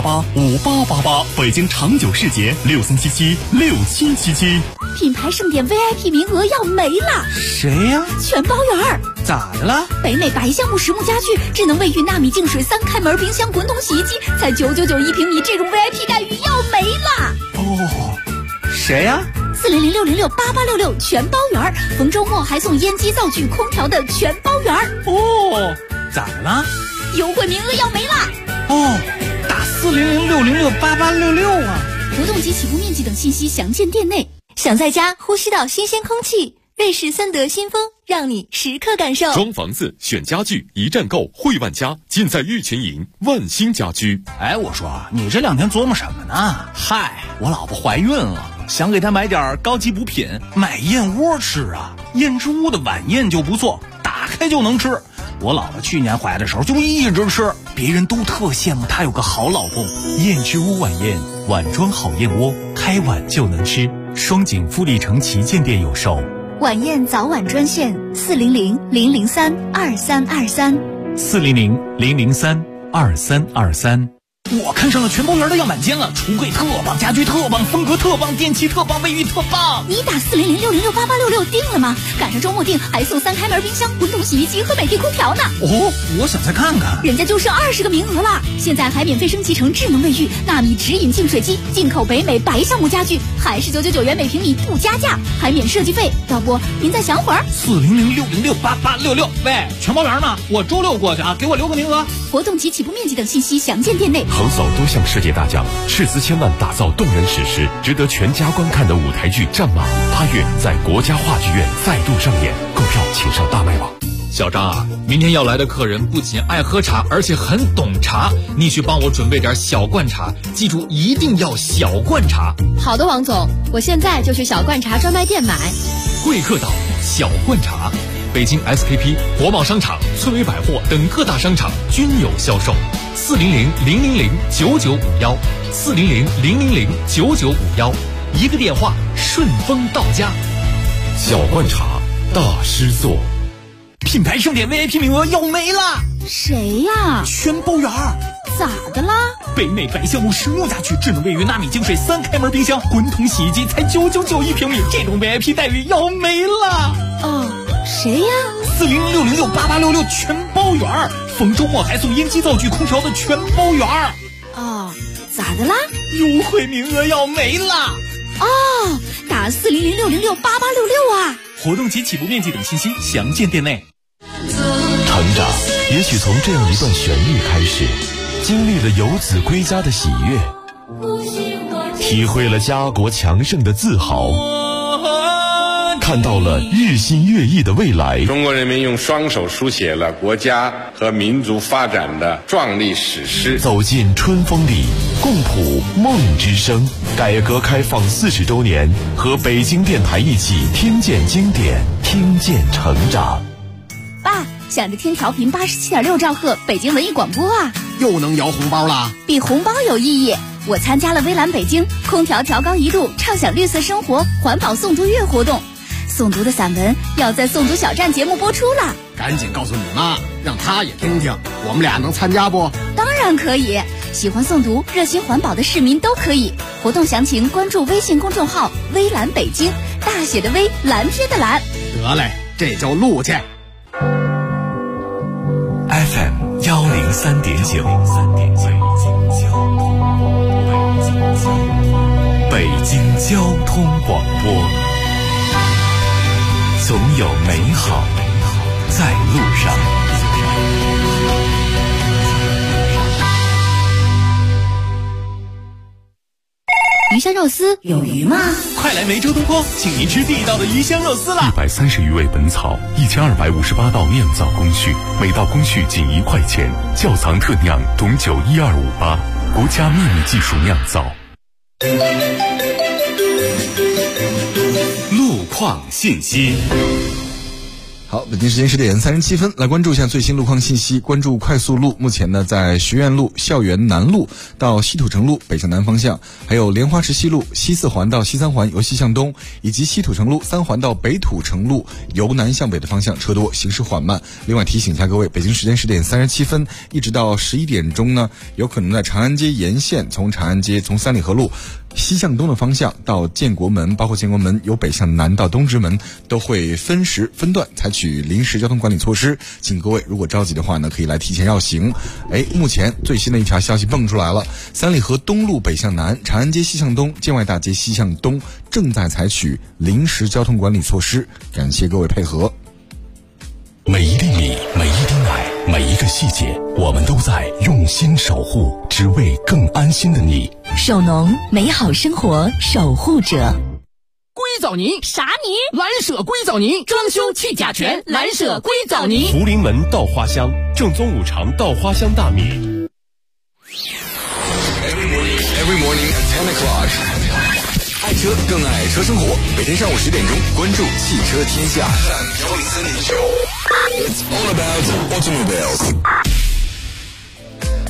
87885888，北京长久世捷63776777。 品牌盛典 VIP 名额要没了！ 谁呀？ 全包圆。 咋的了？ 北美白橡木实木家具、智能卫浴纳米净水3开门冰箱、滚筒洗衣机，才999一平米，这种 VIP 待遇要没了！ 哦，谁呀 ？4006068866全包圆，逢周末还送烟机、灶具、空调的全包圆。 哦，咋的了？ 优惠名额要没了！ 哦，打4006068866啊！ 活动及起步面积等信息详见店内。想在家呼吸到新鲜空气，瑞士森德新风让你时刻感受。 装房子选家具一站购汇万家，尽在玉泉营万兴家居。 我说你这2天琢磨什么呢？嗨，我老婆怀孕了，想给她买点高级补品，买燕窝吃啊。燕之屋的晚宴就不错，打开就能吃。我老婆去年怀的时候就一直吃，别人都特羡慕她有个好老公。 燕之屋晚宴，碗装好燕窝，开碗就能吃。双井富力城旗舰店有售。 晚宴早晚专线400-003-2323。 400-003-2323。 我看上了全包园的样板间了，橱柜特棒，家具特棒，风格特棒，电器特棒，卫浴特棒。 你打40060688866定了吗？赶上周末订还送3开门冰箱、滚筒洗衣机和美的空调呢。 哦，我想再看看。 人家就剩20个名额了，现在还免费升级成智能卫浴、纳米直饮净水机、进口北美白橡木家具，还是999元每平米不加价，还免设计费。要不您再想会儿 ？40060688866。喂，全包园呢？我周6过去啊，给我留个名额。 活动及起步面积等信息详见店内。 横扫多项世界大奖，斥资千万打造动人史诗，值得全家观看的舞台剧《战马》8月在国家话剧院再度上演，购票请上大麦网。 小张啊，明天要来的客人不仅爱喝茶，而且很懂茶，你去帮我准备点小罐茶，记住一定要小罐茶。 好的，王总，我现在就去小罐茶专卖店买。 贵客岛小罐茶，北京 SKP、国贸商场、村委百货等各大商场均有销售。400-000-9951，400-000-9951，一个电话顺丰到家。 小罐茶，大师座。 品牌盛典 VIP 名额要没了。 谁呀？ 全包园。 咋的啦？ 北美白橡木实木家具、智能卫浴、纳米净水、3开门冰箱、滚筒洗衣机才999一平米，这种 VIP 待遇要没了。 哦，谁呀 ？400-606-8866全包园，逢周末还送烟机、灶具、空调的全包园。 哦，咋的啦？ 优惠名额要没了。 哦，打400-606-8866啊！ 活动及起步面积等信息详见店内。 成长也许从这样一段旋律开始，经历了游子归家的喜悦，体会了家国强盛的自豪，看到了日新月异的未来。 中国人民用双手书写了国家和民族发展的壮丽史诗。 走进春风里，共谱梦之声。改革开放40周年，和北京电台一起听见经典，听见成长。 爸，想着听调频87.6兆赫北京文艺广播啊， 又能摇红包啦！ 比红包有意义。我参加了微蓝北京空调调高1度，畅享绿色生活环保诵读月活动。诵读的散文要在诵读小站节目播出了， 赶紧告诉你妈，让她也听听。我们俩能参加不？ 当然可以，喜欢诵读、热心环保的市民都可以。活动详情关注微信公众号“微蓝北京”，大写的微，蓝天的蓝。 得嘞，这就录去。 FM 103.9，北京交通广播，总有美好在路上。 鱼香肉丝有鱼吗？ 快来梅州东坡，请您吃地道的鱼香肉丝啦 ！130余味本草，1258道酿造工序，每道工序仅1块钱，窖藏特酿，董酒12588，国家秘密技术酿造。路况信息。 好，北京时间10点37分，来关注一下最新路况信息。关注快速路，目前呢，在学院路、校园南路到西土城路北向南方向，还有莲花池西路西4环到西3环由西向东，以及西土城路3环到北土城路由南向北的方向车多，行驶缓慢。另外提醒一下各位，北京时间10点37分一直到11点钟呢，有可能在长安街沿线，从长安街从三里河路西向东的方向到建国门，包括建国门由北向南到东直门都会分时分段采取临时交通管理措施，请各位如果着急的话呢，可以来提前绕行。目前最新的一条消息蹦出来了，三里河东路北向南、长安街西向东、建外大街西向东正在采取临时交通管理措施，感谢各位配合。 每一粒米，每一滴奶，每一个细节，我们都在用心守护，只为更安心的你。 首农，美好生活守护者。 硅藻泥啥泥？ 蓝舍硅藻泥，装修去甲醛，蓝舍硅藻泥。 福临门稻花香，正宗5常稻花香大米。 Every morning at 10 o'clock， 爱车更爱车生活。每天上午10点钟，关注汽车天下。103.9 It's all about automobiles。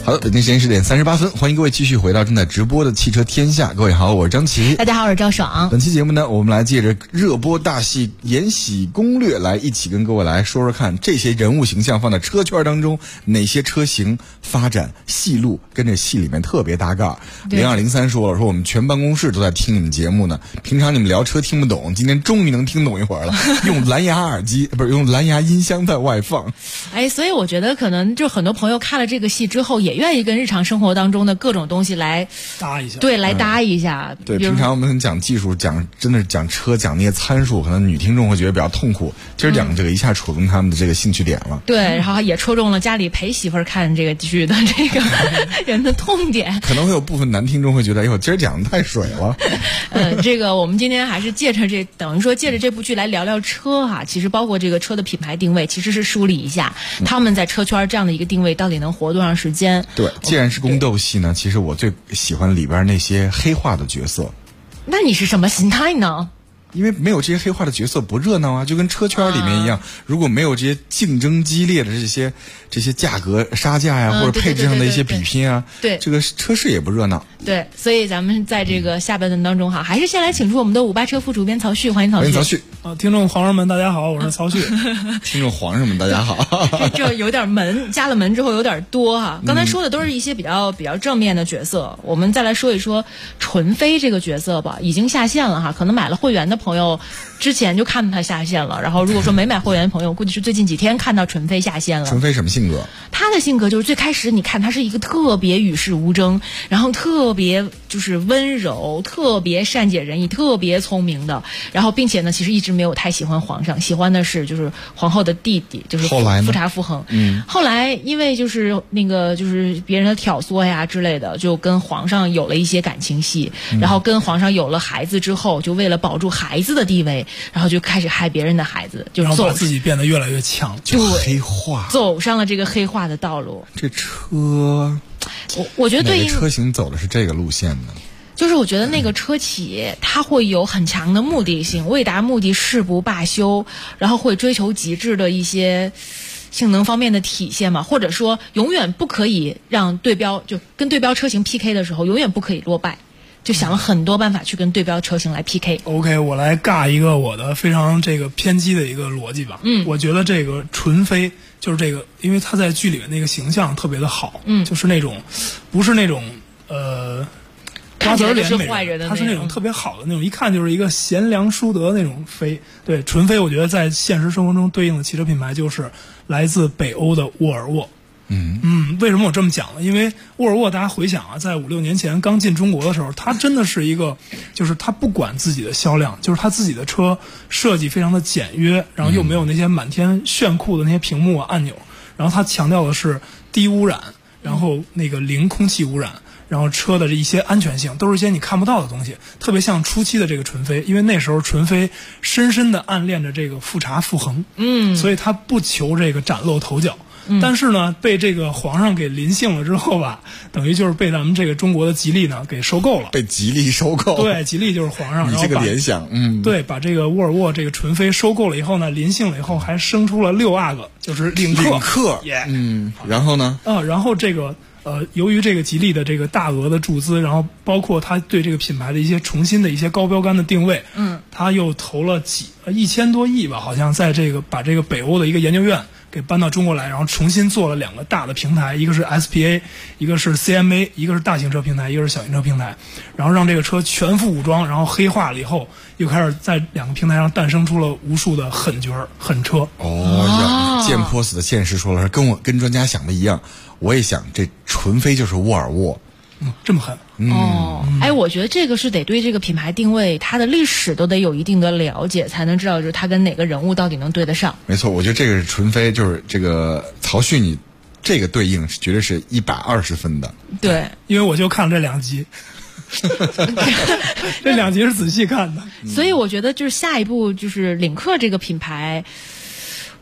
好的，北京时间10点38分，欢迎各位继续回到正在直播的汽车天下。各位好，我是张琪。 大家好，我是赵爽。 本期节目呢，我们来借着热播大戏《延禧攻略》来一起跟各位来说说看，这些人物形象放在车圈当中，哪些车型发展戏路跟这戏里面特别搭嘎。0203说了，说我们全办公室都在听你们节目呢，平常你们聊车听不懂，今天终于能听懂一会儿了。用蓝牙耳机不是用蓝牙音箱在外放。 所以我觉得可能就很多朋友看了这个戏之后，也愿意跟日常生活当中的各种东西来搭一下， 对，来搭一下。 对，平常我们讲技术，真的是讲车，讲那些参数，可能女听众会觉得比较痛苦。今儿讲这个一下戳中他们的这个兴趣点了。 对，然后也戳中了家里陪媳妇儿看这个剧的这个人的痛点。 可能会有部分男听众会觉得，哎呦，今儿讲的太水了。 这个我们今天还是借着等于说借着这部剧来聊聊车哈。其实包括这个车的品牌定位，其实是梳理一下他们在车圈这样的一个定位到底能活多长时间。 对，既然是宫斗戏呢，其实我最喜欢里边那些黑化的角色。 那你是什么心态呢？ 因为没有这些黑化的角色不热闹啊，就跟车圈里面一样，如果没有这些竞争激烈的这些价格杀价呀，或者配置上的一些比拼啊， 对， 这个车市也不热闹。 对，所以咱们在这个下半段当中哈，还是先来请出我们的58车副主编曹旭，欢迎曹旭。 欢迎曹旭。 听众皇上们大家好，我是曹旭。 听众皇上们大家好。 这有点门，加了门之后有点多哈。刚才说的都是一些比较正面的角色，我们再来说一说纯妃这个角色吧，已经下线了哈。可能买了会员的朋友之前就看到他下线了，然后如果说没买会员的朋友，估计是最近几天看到纯妃下线了。 纯妃什么性格？ 她的性格就是最开始你看她是一个特别与世无争，然后特别就是温柔，特别善解人意，特别聪明的，然后并且呢其实一直没有太喜欢皇上，喜欢的是就是皇后的弟弟，就是富察傅恒。后来因为就是那个就是别人的挑唆呀之类的，就跟皇上有了一些感情戏，然后跟皇上有了孩子之后，就为了保住孩子的地位，然后就开始害别人的孩子，就然后把自己变得越来越强， 就黑化， 走上了这个黑化的道路。 这车， 我觉得对应哪个车型走的是这个路线呢？ 就是我觉得那个车企它会有很强的目的性，为达目的誓不罢休，然后会追求极致的一些性能方面的体现嘛，或者说永远不可以让对标，就跟对标车型 PK 的时候永远不可以落败，就想了很多办法去跟对标车型来 PK。OK， 我来尬一个我的非常这个偏激的一个逻辑吧。我觉得这个纯妃就是这个，因为她在剧里面那个形象特别的好，就是那种不是那种瓜子脸美人，她是那种特别好的那种，一看就是一个贤良淑德那种妃。对，纯妃我觉得在现实生活中对应的汽车品牌就是来自北欧的沃尔沃。为什么我这么讲呢？因为沃尔沃大家回想啊，在5-6年前刚进中国的时候，它真的是一个，就是它不管自己的销量，就是它自己的车设计非常的简约，然后又没有那些满天炫酷的那些屏幕啊按钮，然后它强调的是低污染，然后那个零空气污染，然后车的这一些安全性都是一些你看不到的东西，特别像初期的这个纯妃，因为那时候纯妃深深的暗恋着这个富察傅恒，所以他不求这个崭露头角。但是呢，被这个皇上给临幸了之后吧，等于就是被咱们这个中国的吉利呢给收购了。 被吉利收购？对， 吉利就是皇上。 你这个联想， 对，把这个沃尔沃这个纯妃收购了以后呢，临幸了以后还生出了6阿哥，就是领克。 然后呢？ 然后这个由于这个吉利的这个大额的注资，然后包括他对这个品牌的一些重新的一些高标杆的定位，他又投了1000多亿吧，好像在这个把这个北欧的一个研究院给搬到中国来，然后重新做了2个大的平台，一个是 SPA， 一个是 CMA， 一个是大型车平台，一个是小型车平台，然后让这个车全副武装，然后黑化了以后，又开始在2个平台上诞生出了无数的狠角狠车。 剑坡死的现实说了，跟专家想的一样，我也想这纯妃就是沃尔沃。 这么狠我觉得这个是得对这个品牌定位，它的历史都得有一定的了解，才能知道就是它跟哪个人物到底能对得上。 没错，我觉得这个是纯妃，就是这个曹旭，你这个对应绝对是120分的。 对， 因为我就看了这2集。这2集是仔细看的， 所以我觉得就是下一步就是领克这个品牌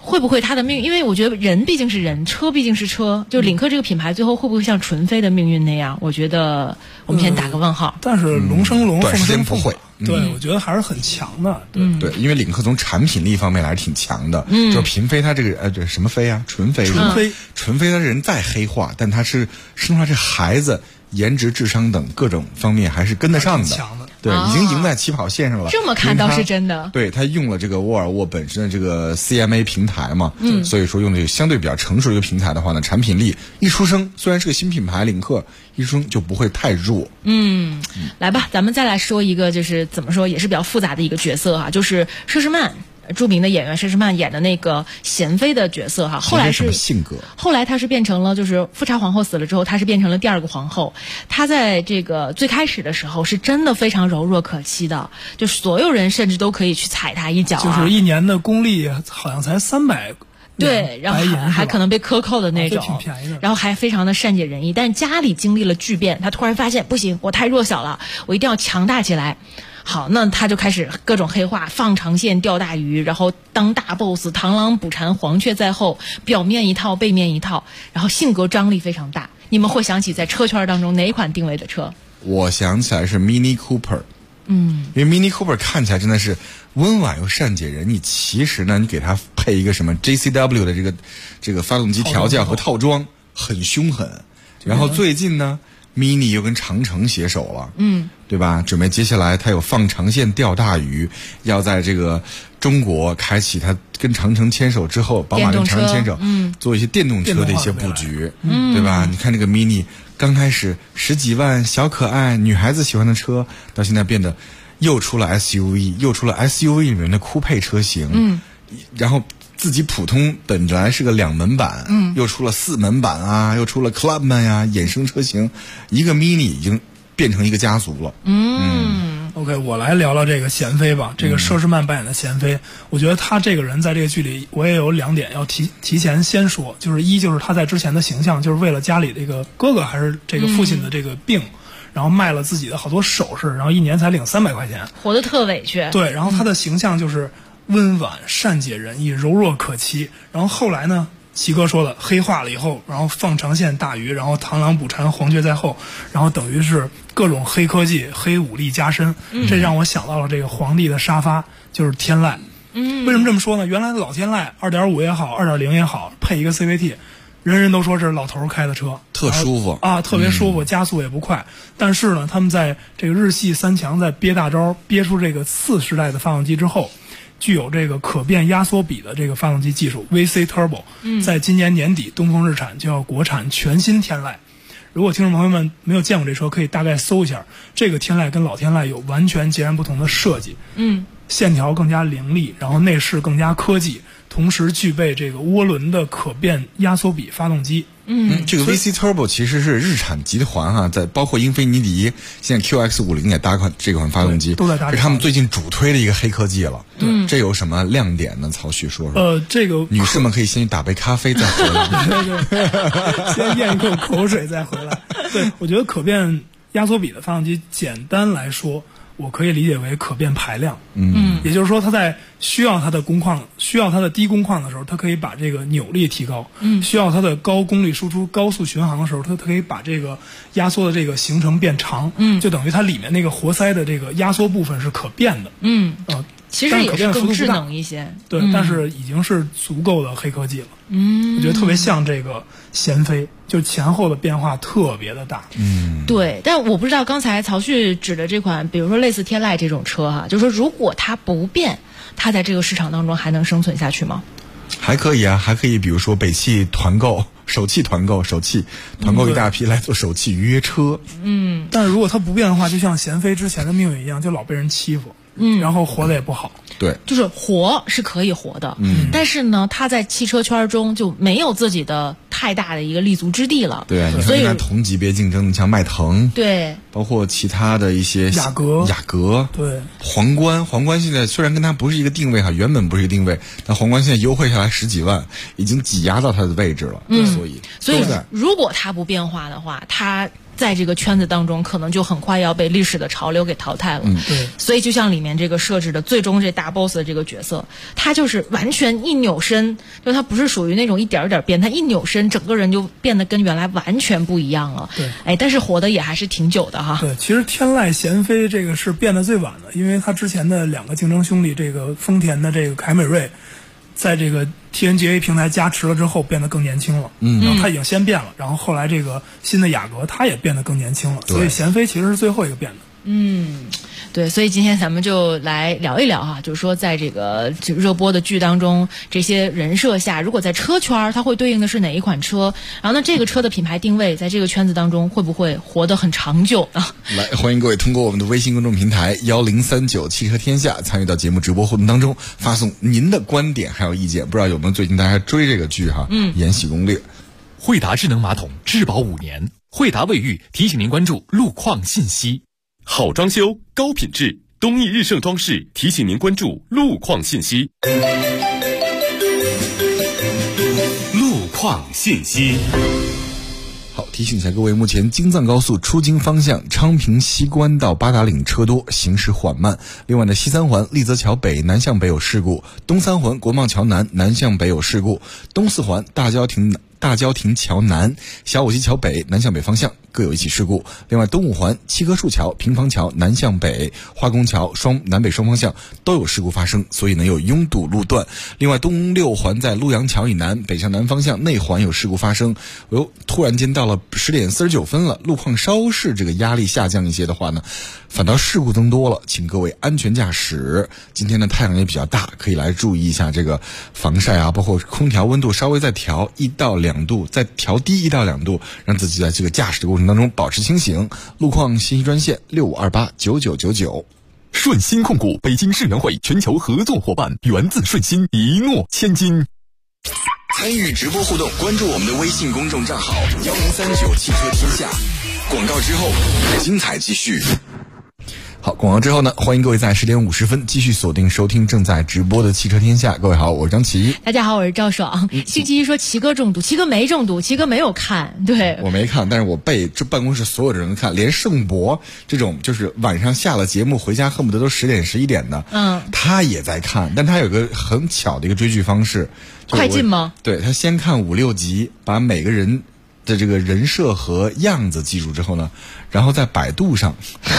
会不会它的命运？因为我觉得人毕竟是人，车毕竟是车，就领克这个品牌最后会不会像纯飞的命运那样？我觉得我们先打个问号。 但是龙生龙， 短时间不会。 对，我觉得还是很强的。 对，因为领克从产品力方面来是挺强的。就是平飞它这个这什么飞啊？纯飞。纯飞它人再黑化，但它是生出来这孩子颜值、智商等各种方面还是跟得上的。对，已经赢在起跑线上了。 这么看倒是真的。 对，他用了这个沃尔沃本身的这个 CMA 平台嘛，所以说用这个相对比较成熟的一个平台的话呢，产品力一出生，虽然是个新品牌，领克一出生就不会太弱。 来吧，咱们再来说一个，就是怎么说也是比较复杂的一个角色哈，就是佘诗曼。著名的演员佘诗曼演的那个娴妃的角色哈，后来是性格， 后来她是变成了，就是富察皇后死了之后，她是变成了第二个皇后。她在这个最开始的时候是真的非常柔弱可欺的，就所有人甚至都可以去踩她一脚就是一年的功力好像才300。 对，然后还可能被克扣的那种， 挺便宜的。 然后还非常的善解人意，但家里经历了巨变，她突然发现不行，我太弱小了，我一定要强大起来。好，那他就开始各种黑化，放长线钓大鱼，然后当大 boss， 螳螂捕蝉，黄雀在后，表面一套，背面一套，然后性格张力非常大。你们会想起在车圈当中哪一款定位的车？ 我想起来是 Mini Cooper。因为 Mini Cooper 看起来真的是温婉又善解人意，其实呢，你给它配一个什么 JCW 的这个发动机调教和套装，很凶狠。然后最近呢，Mini 又跟长城携手了，对吧？准备接下来它有放长线钓大鱼，要在这个中国开启它跟长城牵手之后，宝马跟长城牵手，做一些电动车的一些布局，对吧？你看这个 Mini 刚开始10几万小可爱女孩子喜欢的车，到现在变得又出了 SUV， 又出了 SUV 里面的酷配车型，然后自己普通本来是个2门版，又出了4门版啊，又出了 Clubman 呀，衍生车型，一个 Mini 已经变成一个家族了。 OK， 我来聊聊这个娴妃吧。这个佘诗曼扮演的娴妃，我觉得她这个人在这个剧里，我也有2点要提前先说，就是一就是她在之前的形象，就是为了家里这个哥哥还是这个父亲的这个病，然后卖了自己的好多首饰，然后1年才领300块钱， 活得特委屈。 对，然后她的形象就是温婉、善解人意、柔弱可欺。然后后来呢，齐哥说了，黑化了以后，然后放长线大鱼，然后螳螂捕蝉，黄雀在后，然后等于是各种黑科技、黑武力加深。这让我想到了这个皇帝的沙发，就是天籁。为什么这么说呢？原来的老天籁 2.5 也好 2.0 也好，配一个 CVT， 人人都说这是老头开的车， 特舒服啊，特别舒服，加速也不快。但是呢，他们在这个日系3强在憋大招，憋出这个次世代的发动机之后，具有这个可变压缩比的这个发动机技术 VC Turbo，在今年年底东风日产就要国产全新天籁。如果听众朋友们没有见过这车，可以大概搜一下，这个天籁跟老天籁有完全截然不同的设计，线条更加凌厉，然后内饰更加科技，同时具备这个涡轮的可变压缩比发动机。 这个 VC Turbo 其实是日产集团哈，在包括英菲尼迪现在 QX50 也搭这款发动机， 都在搭， 是他们最近主推的一个黑科技了。这有什么亮点呢？曹旭说说。 这个女士们可以先去打杯咖啡再回来， 对，先咽一口口水再回来。对，我觉得可变压缩比的发动机，简单来说，我可以理解为可变排量。也就是说，它在需要它的工况、需要它的低工况的时候，它可以把这个扭力提高；需要它的高功率输出、高速巡航的时候，它可以把这个压缩的这个行程变长。就等于它里面那个活塞的这个压缩部分是可变的。 其实也是更智能一些。 对，但是已经是足够的黑科技了。我觉得特别像这个娴妃，就前后的变化特别的大。 对，但我不知道刚才曹旭指的这款，比如说类似天籁这种车哈，就是说如果它不变，它在这个市场当中还能生存下去吗？ 还可以啊，还可以，比如说北汽团购、首汽团购一大批来做首汽预约车。 但是如果它不变的话，就像娴妃之前的命运一样，就老被人欺负。然后活得也不好。 对， 就是活是可以活的，但是呢，他在汽车圈中就没有自己的太大的一个立足之地了。 对，你看跟他同级别竞争，像迈腾， 对， 包括其他的一些雅阁，对， 皇冠现在虽然跟他不是一个定位哈，原本不是一个定位，但皇冠现在优惠下来10几万，已经挤压到他的位置了。所以如果他不变化的话，他在这个圈子当中可能就很快要被历史的潮流给淘汰了。 对。 所以就像里面这个设置的最终这大 boss 的这个角色，他就是完全一扭身，就他不是属于那种一点一点变，他一扭身整个人就变得跟原来完全不一样了。 对。 但是活得也还是挺久的哈。 对，其实天籁贤飞这个是变得最晚的，因为他之前的2个竞争兄弟，这个丰田的这个凯美瑞，在这个 TNGA 平台加持了之后变得更年轻了。然后他已经先变了，然后后来这个新的雅阁他也变得更年轻了，所以贤飞其实是最后一个变的。 对，所以今天咱们就来聊一聊哈，就是说在这个热播的剧当中，这些人设下，如果在车圈它会对应的是哪一款车？然后呢，这个车的品牌定位在这个圈子当中会不会活得很长久呢？ 来，欢迎各位通过我们的微信公众平台1039汽车天下参与到节目直播互动当中，发送您的观点还有意见。不知道有没有最近大家追这个剧哈？延禧攻略。 惠达智能马桶质保5年，惠达卫浴提醒您关注路况信息。 好装修，高品质，东益日盛装饰提醒您关注路况信息。路况信息。 好，提醒一下各位，目前京藏高速出京方向昌平西关到八达岭车多，行驶缓慢。另外呢，西三环立泽桥北南向北有事故，东三环国贸桥南南向北有事故，东四环大郊亭桥南、小武溪桥北南向北方向各有一起事故。另外，东五环七棵树桥、平房桥南向北、化工桥南北双方向都有事故发生，所以呢有拥堵路段。另外，东六环在陆阳桥以南北向南方向内环有事故发生。突然间到了10点49分了，路况稍是这个压力下降一些的话呢，反倒事故增多了，请各位安全驾驶。今天的太阳也比较大，可以来注意一下这个防晒啊，包括空调温度稍微再调1到2度，再调低1到2度，让自己在这个驾驶的过程当中保持清醒。路况信息专线65289999。 顺鑫控股北京世园会全球合作伙伴，源自顺鑫，一诺千金。 参与直播互动，关注我们的微信公众账号1039汽车天下。广告之后，精彩继续。 好，广告之后呢，欢迎各位在10点50分继续锁定收听正在直播的汽车天下。各位好，我是张琪。 大家好，我是赵爽。星期一说齐哥中毒，齐哥没中毒，齐哥没有看。对， 我没看，但是我被这办公室所有的人看，连盛博这种就是晚上下了节目回家恨不得都10点11点的，他也在看。但他有个很巧的一个追剧方式， 快进吗？ 对，他先看5、6集，把每个人的这个人设和样子记住之后呢，然后在百度上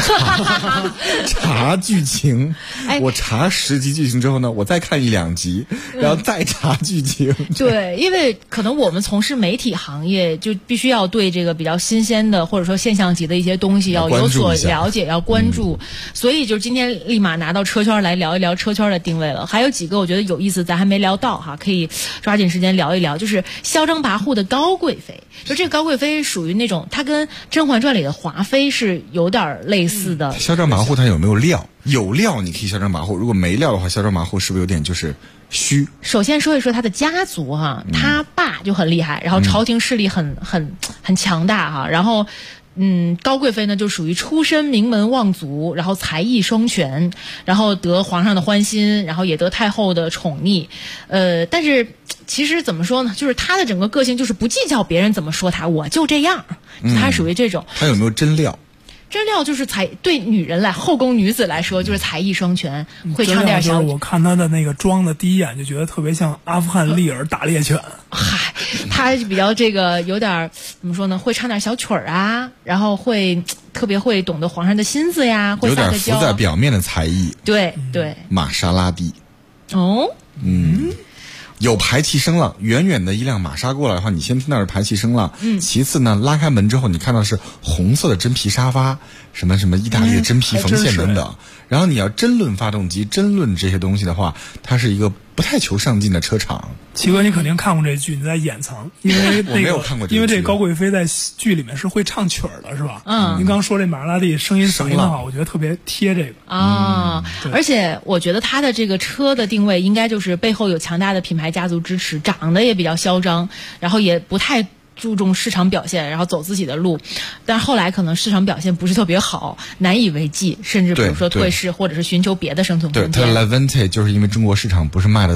查剧情。我查10集剧情之后呢，我再看1、2集，然后再查剧情。 对，因为可能我们从事媒体行业，就必须要对这个比较新鲜的或者说现象级的一些东西要有所了解，要关注。所以就是今天立马拿到车圈来聊一聊车圈的定位了。还有几个我觉得有意思，咱还没聊到哈，可以抓紧时间聊一聊。就是嚣张跋扈的高贵妃，就这个高贵妃属于那种，她跟《甄嬛传》里的华妃是有点类似的。 嚣张跋扈她有没有料？有料你可以嚣张跋扈，如果没料的话，嚣张跋扈是不是有点就是虚？ 首先说一说他的家族哈，他爸就很厉害，然后朝廷势力很强大哈，然后高贵妃呢就属于出身名门望族，然后才艺双全，然后得皇上的欢心，然后也得太后的宠溺，但是其实怎么说呢，就是他的整个个性就是不计较别人怎么说他，我就这样，他属于这种。 他有没有真料？ 真料就是对女人来后宫女子来说就是才艺双全，会唱点小。 我看他的那个妆的第一眼就觉得特别像阿富汗利尔打猎犬。 嗨，他比较这个有点怎么说呢？会唱点小曲儿啊，然后会特别会懂得皇上的心思呀，会撒个娇， 有点浮在表面的才艺。 对对， 玛莎拉蒂。 哦， 有排气声了，远远的一辆玛莎过来的话，你先听到是排气声了。其次呢，拉开门之后，你看到是红色的真皮沙发，什么意大利的真皮缝线等等。然后你要真论发动机，真论这些东西的话，它是一个不太求上进的车厂。 齐哥，你肯定看过这剧，你在掩藏，因为我没有看过这个剧， 因为这高贵妃在剧里面是会唱曲儿的，是吧？您刚说这玛莎拉蒂声音的话，我觉得特别贴这个啊。而且我觉得他的这个车的定位应该就是背后有强大的品牌家族支持，长得也比较嚣张，然后也不太注重市场表现，然后走自己的路，但是后来可能市场表现不是特别好，难以为继，甚至比如说退市或者是寻求别的生存空间。 对，它的 Levante 就是因为中国市场不是卖的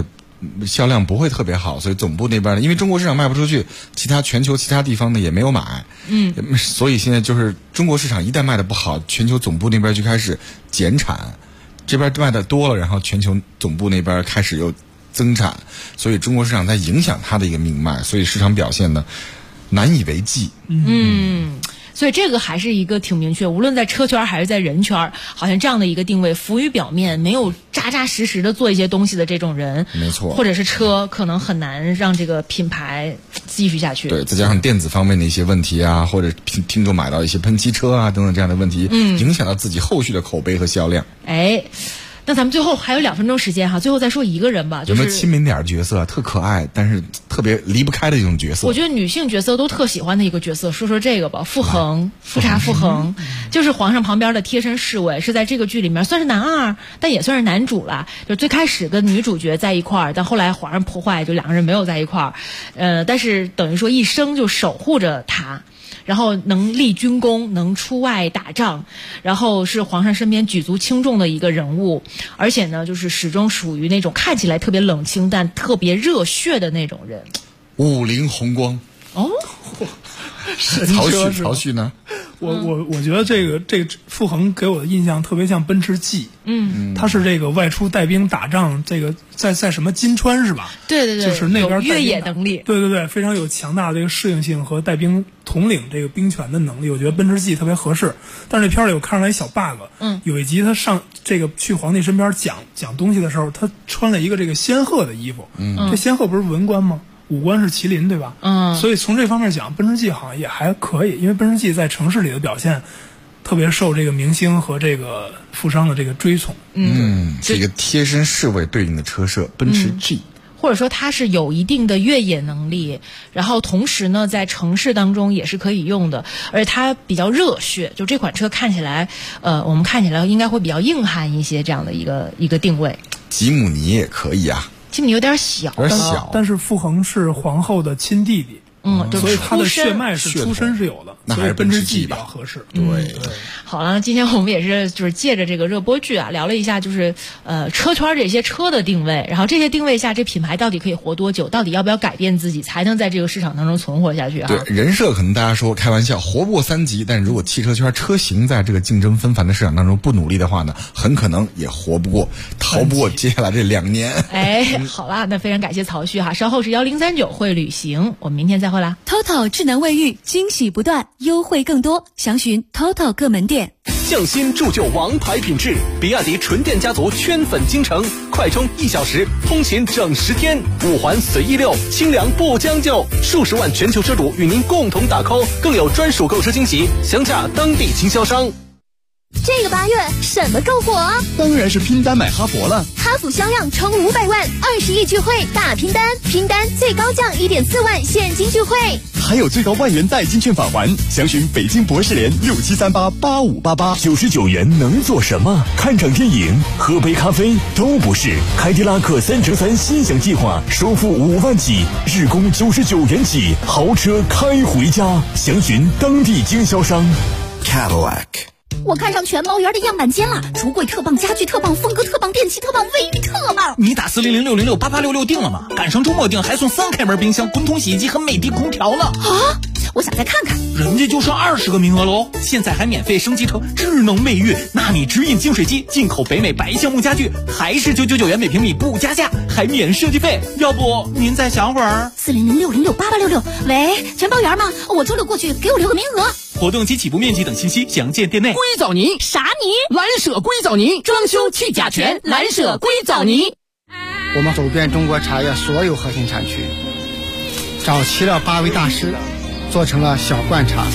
销量不会特别好，所以总部那边呢，因为中国市场卖不出去，全球其他地方呢也没有买，所以现在就是中国市场一旦卖的不好，全球总部那边就开始减产，这边卖的多了，然后全球总部那边开始又增产，所以中国市场在影响它的一个命脉，所以市场表现呢难以为继。 所以这个还是一个挺明确，无论在车圈还是在人圈，好像这样的一个定位，浮于表面，没有扎扎实实的做一些东西的这种人， 没错， 或者是车，可能很难让这个品牌继续下去。 对，再加上电子方面的一些问题啊，或者听众买到一些喷漆车啊等等这样的问题，影响到自己后续的口碑和销量。 那咱们最后还有2分钟时间哈，最后再说一个人吧，就是有没有亲民点的角色，特可爱，但是特别离不开的一种角色？ 我觉得女性角色都特喜欢的一个角色，说这个吧，傅察傅恒，就是皇上旁边的贴身侍卫，是在这个剧里面算是男二，但也算是男主了。就最开始跟女主角在一块儿，但后来皇上破坏，就2个人没有在一块儿。但是等于说一生就守护着他。然后能立军功，能出外打仗，然后是皇上身边举足轻重的一个人物，而且呢，就是始终属于那种看起来特别冷清但特别热血的那种人。 五菱宏光曹旭呢？ 我觉得这个傅恒给我的印象特别像奔驰 G， 他是这个外出带兵打仗，这个在什么金川是吧？ 对， 就是那边越野能力， 对，非常有强大的这个适应性和带兵统领这个兵权的能力，我觉得奔驰 G 特别合适。但是这片里我看出来一小 bug，有一集他上这个去皇帝身边讲东西的时候，他穿了一个这个仙鹤的衣服，这仙鹤不是文官吗？武官是麒麟对吧？所以从这方面讲，奔驰 G 好像也还可以，因为奔驰 G 在城市里的表现特别受这个明星和这个富商的这个追崇。 这个贴身侍卫对应的车社奔驰 G， 或者说它是有一定的越野能力，然后同时呢在城市当中也是可以用的，而且它比较热血，就这款车看起来我们看起来应该会比较硬汉一些，这样的一个定位。 吉姆尼也可以啊， 吉姆尼有点小， 但是傅恒是皇后的亲弟弟，所以他的血脉出身是有的， 那还是奔驰 G 比较合适。 对， 好了，今天我们也是就是借着这个热播剧啊，聊了一下就是车圈这些车的定位，然后这些定位下这品牌到底可以活多久，到底要不要改变自己才能在这个市场当中存活下去啊？ 对，人设可能大家说开玩笑活不过3集，但是如果汽车圈车型在这个竞争纷繁的市场当中不努力的话呢，很可能也活不过，逃不过接下来这2年。 好啦，那非常感谢曹旭哈，稍后是1039会旅行，我们明天再会啦。 TOTO 智能卫浴，惊喜不断，优惠更多，详询 TOTO 各门店。 匠心铸就王牌品质，比亚迪纯电家族圈粉京城，快充1小时，通勤整10天，5环随意溜，清凉不将就，数十万全球车主与您共同打 call， 更有专属购车惊喜，详洽当地经销商。 这个8月什么够火啊？ 当然是拼单买哈弗了。 哈弗销量冲500万，20亿聚会大拼单，拼单最高降1.4万现金聚会， 还有最高万元代金券返还。详询北京博士联67388588。 99元能做什么？看场电影、喝杯咖啡都不是。凯迪拉克3乘3心想计划，首付5万起，日供99元起，豪车开回家。详询当地经销商。 Cadillac。 我看上全猫园的样板间了，橱柜特棒，家具特棒，风格特棒，电器特棒，卫浴特棒。 你打40060688866订了吗？赶上周末订还送3开门冰箱、滚筒洗衣机和美的空调呢。 啊！我想再看看。 人家就剩20个名额喽，现在还免费升级成智能卫浴，纳米直饮净水机，进口北美白橡木家具，还是999元每平米不加价，还免设计费。要不您再想会儿 ？40060688866。喂，全包园吗？我周6过去，给我留个名额。 活动及起步面积等信息详见店内。 硅藻泥啥泥？ 蓝舍硅藻泥，装修去甲醛，蓝舍硅藻泥。 我们走遍中国茶叶所有核心产区，找齐了8位大师，做成了小罐茶。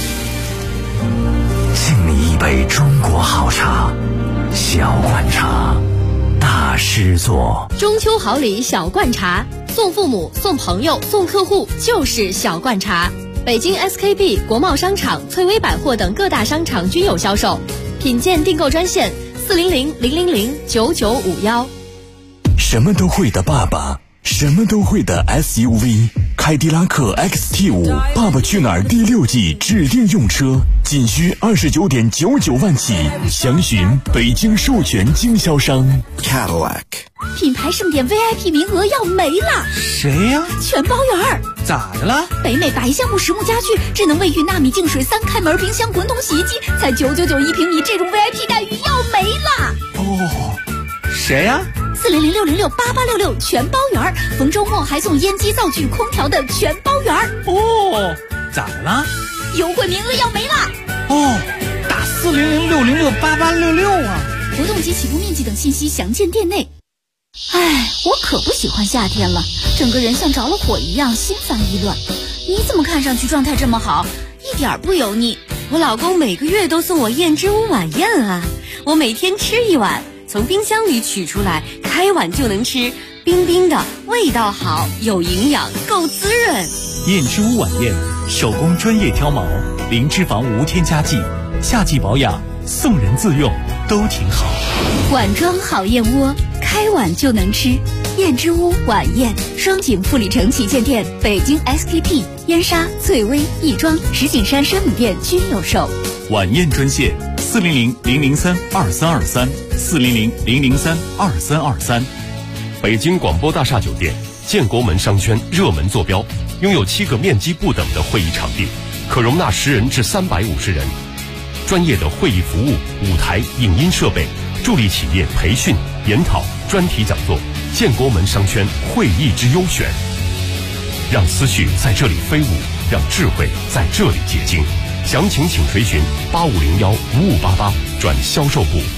敬你一杯中国好茶，小罐茶，大师做。 中秋好礼小罐茶，送父母、送朋友、送客户就是小罐茶。北京 SKP、国贸商场、翠微百货等各大商场均有销售，品鉴订购专线400000991。 什么都会的爸爸，什么都会的 SUV。 凯迪拉克 XT5 爸爸去哪儿第6季指定用车，仅需29.99万起，详询北京授权经销商 Cadillac。 品牌盛典 VIP 名额要没了。 谁呀？ 全包圆。 咋的了？ 北美白橡木实木家具、智能卫浴、纳米净水、3开门冰箱、滚筒洗衣机，才999一平米，这种 VIP 待遇要没了。 哦，谁呀 ？400-606-8866全包圆，逢周末还送烟机、灶具、空调的全包圆。 哦，咋的了？ 优惠名额要没了。 哦，打400-606-8866啊！ 活动及起步面积等信息详见店内。哎，我可不喜欢夏天了，整个人像着了火一样，心烦意乱。你怎么看上去状态这么好，一点不油腻？ 我老公每个月都送我燕之屋晚宴啊，我每天吃一碗，从冰箱里取出来，开碗就能吃，冰冰的，味道好，有营养，够滋润。 燕之屋晚宴，手工专业挑毛，零脂肪无添加剂，夏季保养，送人自用都挺好。 碗装好燕窝，开碗就能吃。燕之屋晚宴，双井富里城旗舰店、北京 SKP、燕莎、翠微、亦庄、石景山生米店均有售。 晚宴专线400-003-2323，400-003-2323。 北京广播大厦酒店建国门商圈热门坐标，拥有7个面积不等的会议场地，可容纳10人至350人。专业的会议服务、舞台、影音设备，助力企业培训、研讨、专题讲座。建国门商圈会议之优选，让思绪在这里飞舞，让智慧在这里结晶。详情请垂询8501-5588转销售部。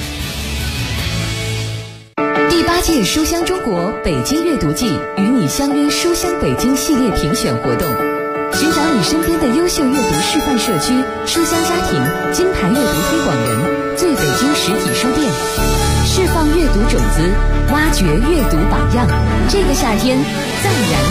第8届书香中国北京阅读季与你相约书香北京系列评选活动，寻找你身边的优秀阅读示范社区、书香家庭、金牌阅读推广人、最北京实体书店，释放阅读种子，挖掘阅读榜样。这个夏天，暂然